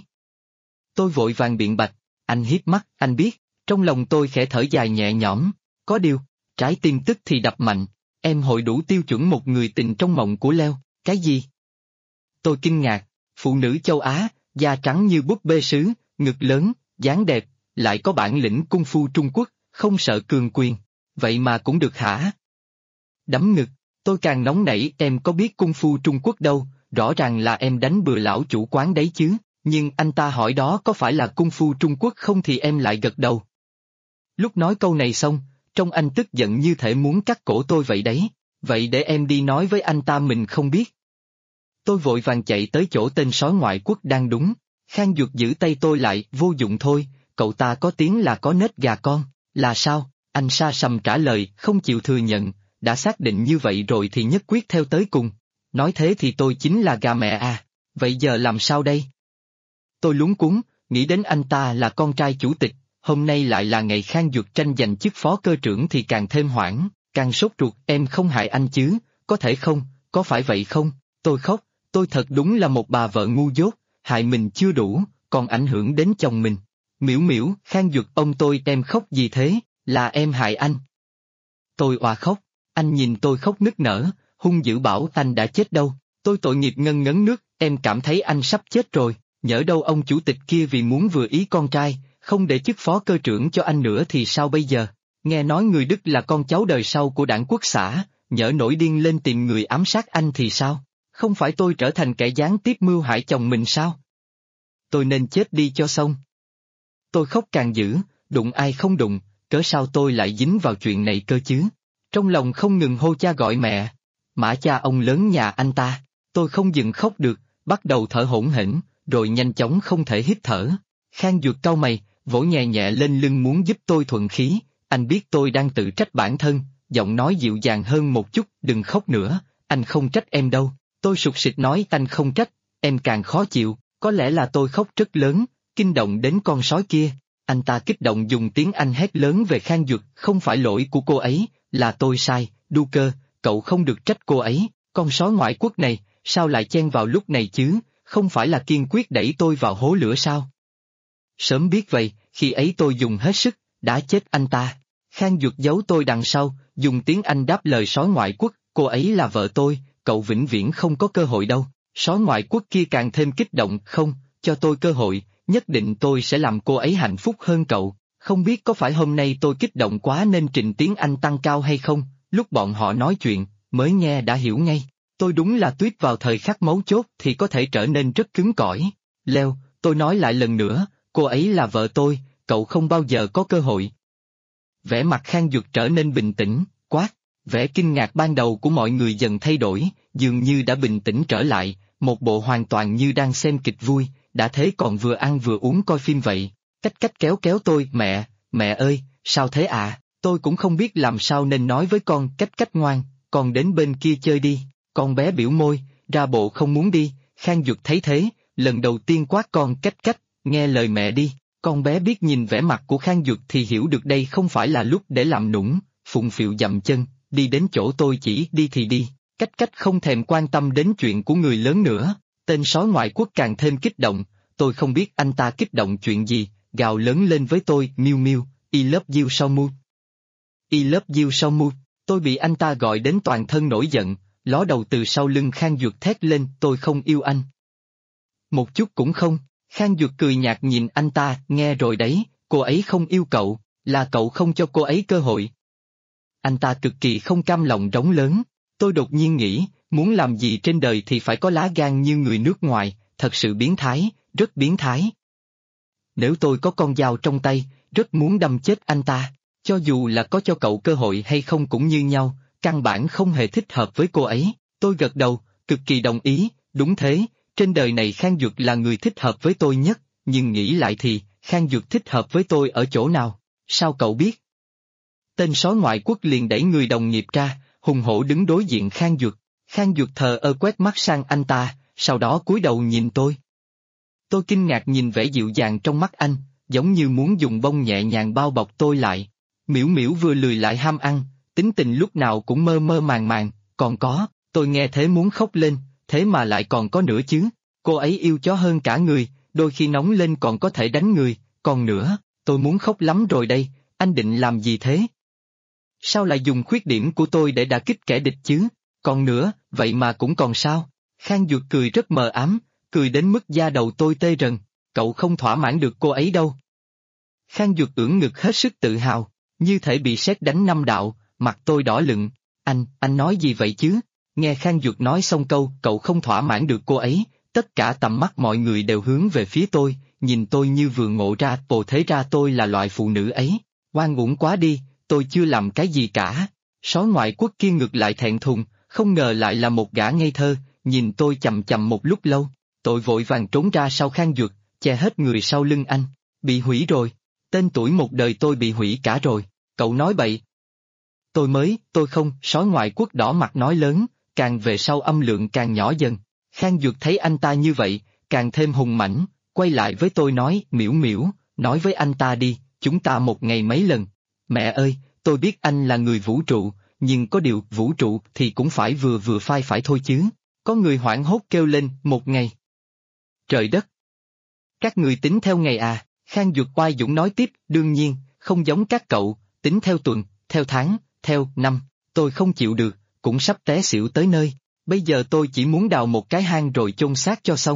Tôi vội vàng biện bạch, anh hiếp mắt, anh biết, trong lòng tôi khẽ thở dài nhẹ nhõm, có điều, trái tim tức thì đập mạnh, em hội đủ tiêu chuẩn một người tình trong mộng của Leo, cái gì? Tôi kinh ngạc, phụ nữ châu Á, da trắng như búp bê sứ, ngực lớn, dáng đẹp, lại có bản lĩnh cung phu Trung Quốc, không sợ cường quyền, vậy mà cũng được hả? Đấm ngực, tôi càng nóng nảy, em có biết cung phu Trung Quốc đâu, rõ ràng là em đánh bừa lão chủ quán đấy chứ, nhưng anh ta hỏi đó có phải là cung phu Trung Quốc không thì em lại gật đầu. Lúc nói câu này xong, trông anh tức giận như thể muốn cắt cổ tôi vậy đấy, vậy để em đi nói với anh ta mình không biết. Tôi vội vàng chạy tới chỗ tên sói ngoại quốc đang đúng, Khang Duật giữ tay tôi lại, vô dụng thôi, cậu ta có tiếng là có nết gà con, là sao? Anh sa sầm trả lời, không chịu thừa nhận, đã xác định như vậy rồi thì nhất quyết theo tới cùng. Nói thế thì tôi chính là gà mẹ à, vậy giờ làm sao đây? Tôi luống cuống, nghĩ đến anh ta là con trai chủ tịch, hôm nay lại là ngày Khang Duật tranh giành chức phó cơ trưởng thì càng thêm hoảng, càng sốt ruột, em không hại anh chứ, có thể không, có phải vậy không? Tôi khóc, tôi thật đúng là một bà vợ ngu dốt, hại mình chưa đủ, còn ảnh hưởng đến chồng mình. Miễu Miễu, Khang Duật ông tôi em khóc gì thế, là em hại anh. Tôi òa khóc, anh nhìn tôi khóc nức nở, hung dữ bảo anh đã chết đâu, tôi tội nghiệp ngân ngấn nước, em cảm thấy anh sắp chết rồi, nhỡ đâu ông chủ tịch kia vì muốn vừa ý con trai, không để chức phó cơ trưởng cho anh nữa thì sao bây giờ? Nghe nói người Đức là con cháu đời sau của đảng quốc xã, nhỡ nổi điên lên tìm người ám sát anh thì sao? Không phải tôi trở thành kẻ gián tiếp mưu hại chồng mình sao? Tôi nên chết đi cho xong. Tôi khóc càng dữ, đụng ai không đụng, cớ sao tôi lại dính vào chuyện này cơ chứ? Trong lòng không ngừng hô cha gọi mẹ. Mã cha ông lớn nhà anh ta, tôi không dừng khóc được, bắt đầu thở hổn hển, rồi nhanh chóng không thể hít thở. Khang Duật cau mày, vỗ nhẹ nhẹ lên lưng muốn giúp tôi thuận khí, anh biết tôi đang tự trách bản thân, giọng nói dịu dàng hơn một chút, đừng khóc nữa, anh không trách em đâu. Tôi sụt sịt nói anh không trách, em càng khó chịu, có lẽ là tôi khóc rất lớn, kinh động đến con sói kia. Anh ta kích động dùng tiếng Anh hét lớn về Khang Duật, không phải lỗi của cô ấy, là tôi sai, Du Cơ, cậu không được trách cô ấy, con sói ngoại quốc này, sao lại chen vào lúc này chứ, không phải là kiên quyết đẩy tôi vào hố lửa sao? Sớm biết vậy, khi ấy tôi dùng hết sức, đã chết anh ta. Khang Duật giấu tôi đằng sau, dùng tiếng Anh đáp lời sói ngoại quốc, cô ấy là vợ tôi, cậu vĩnh viễn không có cơ hội đâu. Sói ngoại quốc kia càng thêm kích động, không, cho tôi cơ hội, nhất định tôi sẽ làm cô ấy hạnh phúc hơn cậu. Không biết có phải hôm nay tôi kích động quá nên trình tiếng Anh tăng cao hay không, lúc bọn họ nói chuyện, mới nghe đã hiểu ngay. Tôi đúng là tuyết vào thời khắc mấu chốt thì có thể trở nên rất cứng cỏi. Leo, tôi nói lại lần nữa, cô ấy là vợ tôi, cậu không bao giờ có cơ hội. Vẻ mặt Khang Duật trở nên bình tĩnh, quát, vẻ kinh ngạc ban đầu của mọi người dần thay đổi, dường như đã bình tĩnh trở lại, một bộ hoàn toàn như đang xem kịch vui, đã thế còn vừa ăn vừa uống coi phim vậy. Cách kéo kéo tôi, mẹ ơi, sao thế à, tôi cũng không biết làm sao nên nói với con. Cách ngoan, con đến bên kia chơi đi, con bé biểu môi, ra bộ không muốn đi. Khang Duật thấy thế, lần đầu tiên quát con cách, nghe lời mẹ đi. Con bé biết nhìn vẻ mặt của Khang Duật thì hiểu được đây không phải là lúc để làm nũng, phụng phịu dậm chân, đi đến chỗ tôi chỉ đi thì đi. Cách không thèm quan tâm đến chuyện của người lớn nữa, tên sói ngoại quốc càng thêm kích động, tôi không biết anh ta kích động chuyện gì, gào lớn lên với tôi, Miu Miu, I love you so much. I love you so much, tôi bị anh ta gọi đến toàn thân nổi giận, ló đầu từ sau lưng Khang Duật thét lên, tôi không yêu anh. Một chút cũng không. Khang Duật cười nhạt nhìn anh ta, nghe rồi đấy, cô ấy không yêu cậu, là cậu không cho cô ấy cơ hội. Anh ta cực kỳ không cam lòng rống lớn, tôi đột nhiên nghĩ, muốn làm gì trên đời thì phải có lá gan như người nước ngoài, thật sự biến thái, rất biến thái. Nếu tôi có con dao trong tay, rất muốn đâm chết anh ta, cho dù là có cho cậu cơ hội hay không cũng như nhau, căn bản không hề thích hợp với cô ấy. Tôi gật đầu, cực kỳ đồng ý, đúng thế. Trên đời này Khang Duật là người thích hợp với tôi nhất, nhưng nghĩ lại thì, Khang Duật thích hợp với tôi ở chỗ nào? Sao cậu biết? Tên sói ngoại quốc liền đẩy người đồng nghiệp ra, hùng hổ đứng đối diện Khang Duật. Khang Duật thờ ơ quét mắt sang anh ta, sau đó cúi đầu nhìn tôi. Tôi kinh ngạc nhìn vẻ dịu dàng trong mắt anh, giống như muốn dùng bông nhẹ nhàng bao bọc tôi lại. Miễu Miễu vừa lười lại ham ăn, tính tình lúc nào cũng mơ mơ màng màng, còn có, tôi nghe thế muốn khóc lên. Thế mà lại còn có nữa chứ, cô ấy yêu chó hơn cả người, đôi khi nóng lên còn có thể đánh người, còn nữa, tôi muốn khóc lắm rồi đây, anh định làm gì thế? Sao lại dùng khuyết điểm của tôi để đả kích kẻ địch chứ? Còn nữa, vậy mà cũng còn sao? Khang Duật cười rất mờ ám, cười đến mức da đầu tôi tê rần, cậu không thỏa mãn được cô ấy đâu. Khang Duật ưỡn ngực hết sức tự hào, như thể bị sét đánh 5 đạo, mặt tôi đỏ lựng, anh nói gì vậy chứ? Nghe Khang Duật nói xong câu cậu không thỏa mãn được cô ấy, tất cả tầm mắt mọi người đều hướng về phía tôi, nhìn tôi như vừa ngộ ra, ồ thế ra tôi là loại phụ nữ ấy, oan uổng quá đi, tôi chưa làm cái gì cả. Sói ngoại quốc kia ngược lại thẹn thùng, không ngờ lại là một gã ngây thơ, nhìn tôi chằm chằm một lúc lâu, tôi vội vàng trốn ra sau Khang Duật, che hết người sau lưng anh, bị hủy rồi, tên tuổi một đời tôi bị hủy cả rồi, cậu nói bậy. Tôi không, sói ngoại quốc đỏ mặt nói lớn, càng về sau âm lượng càng nhỏ dần. Khang Duật thấy anh ta như vậy, càng thêm hùng mãnh, quay lại với tôi nói, Miễu Miễu, nói với anh ta đi, chúng ta một ngày mấy lần. Mẹ ơi, tôi biết anh là người vũ trụ, nhưng có điều vũ trụ thì cũng phải vừa vừa phai phải thôi chứ. Có người hoảng hốt kêu lên, một ngày. Trời đất! Các người tính theo ngày à? Khang Duật oai dũng nói tiếp, đương nhiên, không giống các cậu, tính theo tuần, theo tháng, theo năm, tôi không chịu được, cũng sắp té xỉu tới nơi. Bây giờ tôi chỉ muốn đào một cái hang rồi chôn xác cho xong.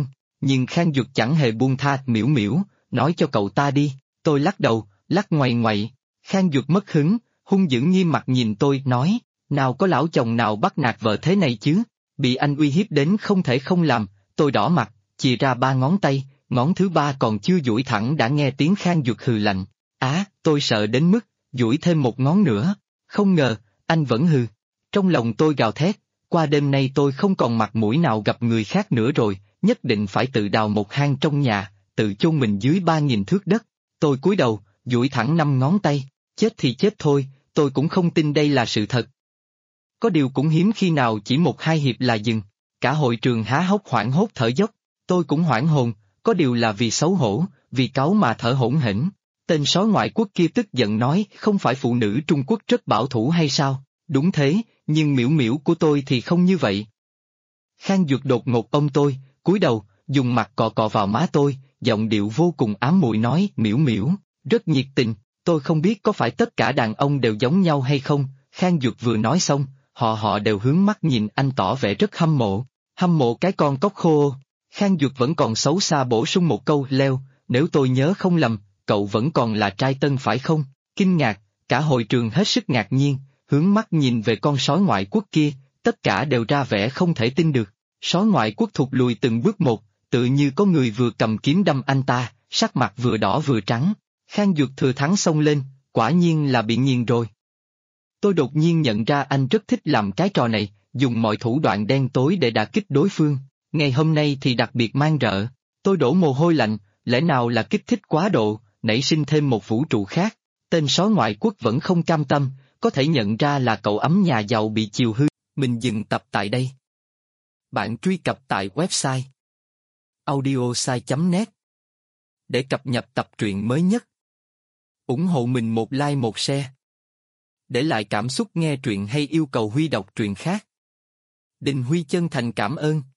nhưng Khang Duật chẳng hề buông tha. Miễu Miễu, nói cho cậu ta đi. Tôi lắc đầu, lắc ngoại ngoại. Khang Duật mất hứng, hung dữ nghiêm mặt nhìn tôi, nói, nào có lão chồng nào bắt nạt vợ thế này chứ, bị anh uy hiếp đến không thể không làm. Tôi đỏ mặt, chìa ra 3 ngón tay, ngón thứ 3 còn chưa duỗi thẳng đã nghe tiếng Khang Duật hừ lạnh. Tôi sợ đến mức, duỗi thêm 1 ngón nữa. Không ngờ, anh vẫn hừ. Trong lòng tôi gào thét, qua đêm nay tôi không còn mặt mũi nào gặp người khác nữa rồi, nhất định phải tự đào một hang trong nhà, tự chôn mình dưới 3.000 thước đất. Tôi cúi đầu, duỗi thẳng 5 ngón tay, chết thì chết thôi, tôi cũng không tin đây là sự thật. Có điều cũng hiếm khi nào chỉ 1-2 hiệp là dừng, cả hội trường há hốc hoảng hốt thở dốc, tôi cũng hoảng hồn, có điều là vì xấu hổ, vì cáu mà thở hổn hển. Tên sói ngoại quốc kia tức giận nói, không phải phụ nữ Trung Quốc rất bảo thủ hay sao? Đúng thế, nhưng Miễu Miễu của tôi thì không như vậy. Khang Duật đột ngột ôm tôi, cúi đầu, dùng mặt cọ cọ vào má tôi, giọng điệu vô cùng ám muội nói, Miễu Miễu, rất nhiệt tình. Tôi không biết có phải tất cả đàn ông đều giống nhau hay không. Khang Duật vừa nói xong, họ đều hướng mắt nhìn anh tỏ vẻ rất hâm mộ cái con cóc khô. Khang Duật vẫn còn xấu xa bổ sung một câu, Leo, nếu tôi nhớ không lầm, cậu vẫn còn là trai tân phải không? Kinh ngạc, cả hội trường hết sức ngạc nhiên, hướng mắt nhìn về con sói ngoại quốc kia, tất cả đều ra vẻ không thể tin được. Sói ngoại quốc thụt lùi từng bước một, tự như có người vừa cầm kiếm đâm anh ta, sắc mặt vừa đỏ vừa trắng. Khang Duật thừa thắng xông lên, quả nhiên là bị nghiền rồi. Tôi đột nhiên nhận ra anh rất thích làm cái trò này, dùng mọi thủ đoạn đen tối để đả kích đối phương. Ngày hôm nay thì đặc biệt man rợ. Tôi đổ mồ hôi lạnh, lẽ nào là kích thích quá độ, nảy sinh thêm một vũ trụ khác. Tên sói ngoại quốc vẫn không cam tâm, có thể nhận ra là cậu ấm nhà giàu bị chiều hư. Mình dừng tập tại đây. Bạn truy cập tại website audiosai.net để cập nhật tập truyện mới nhất. Ủng hộ mình một like một share. Để lại cảm xúc nghe truyện hay yêu cầu Huy đọc truyện khác. Đình Huy chân thành cảm ơn.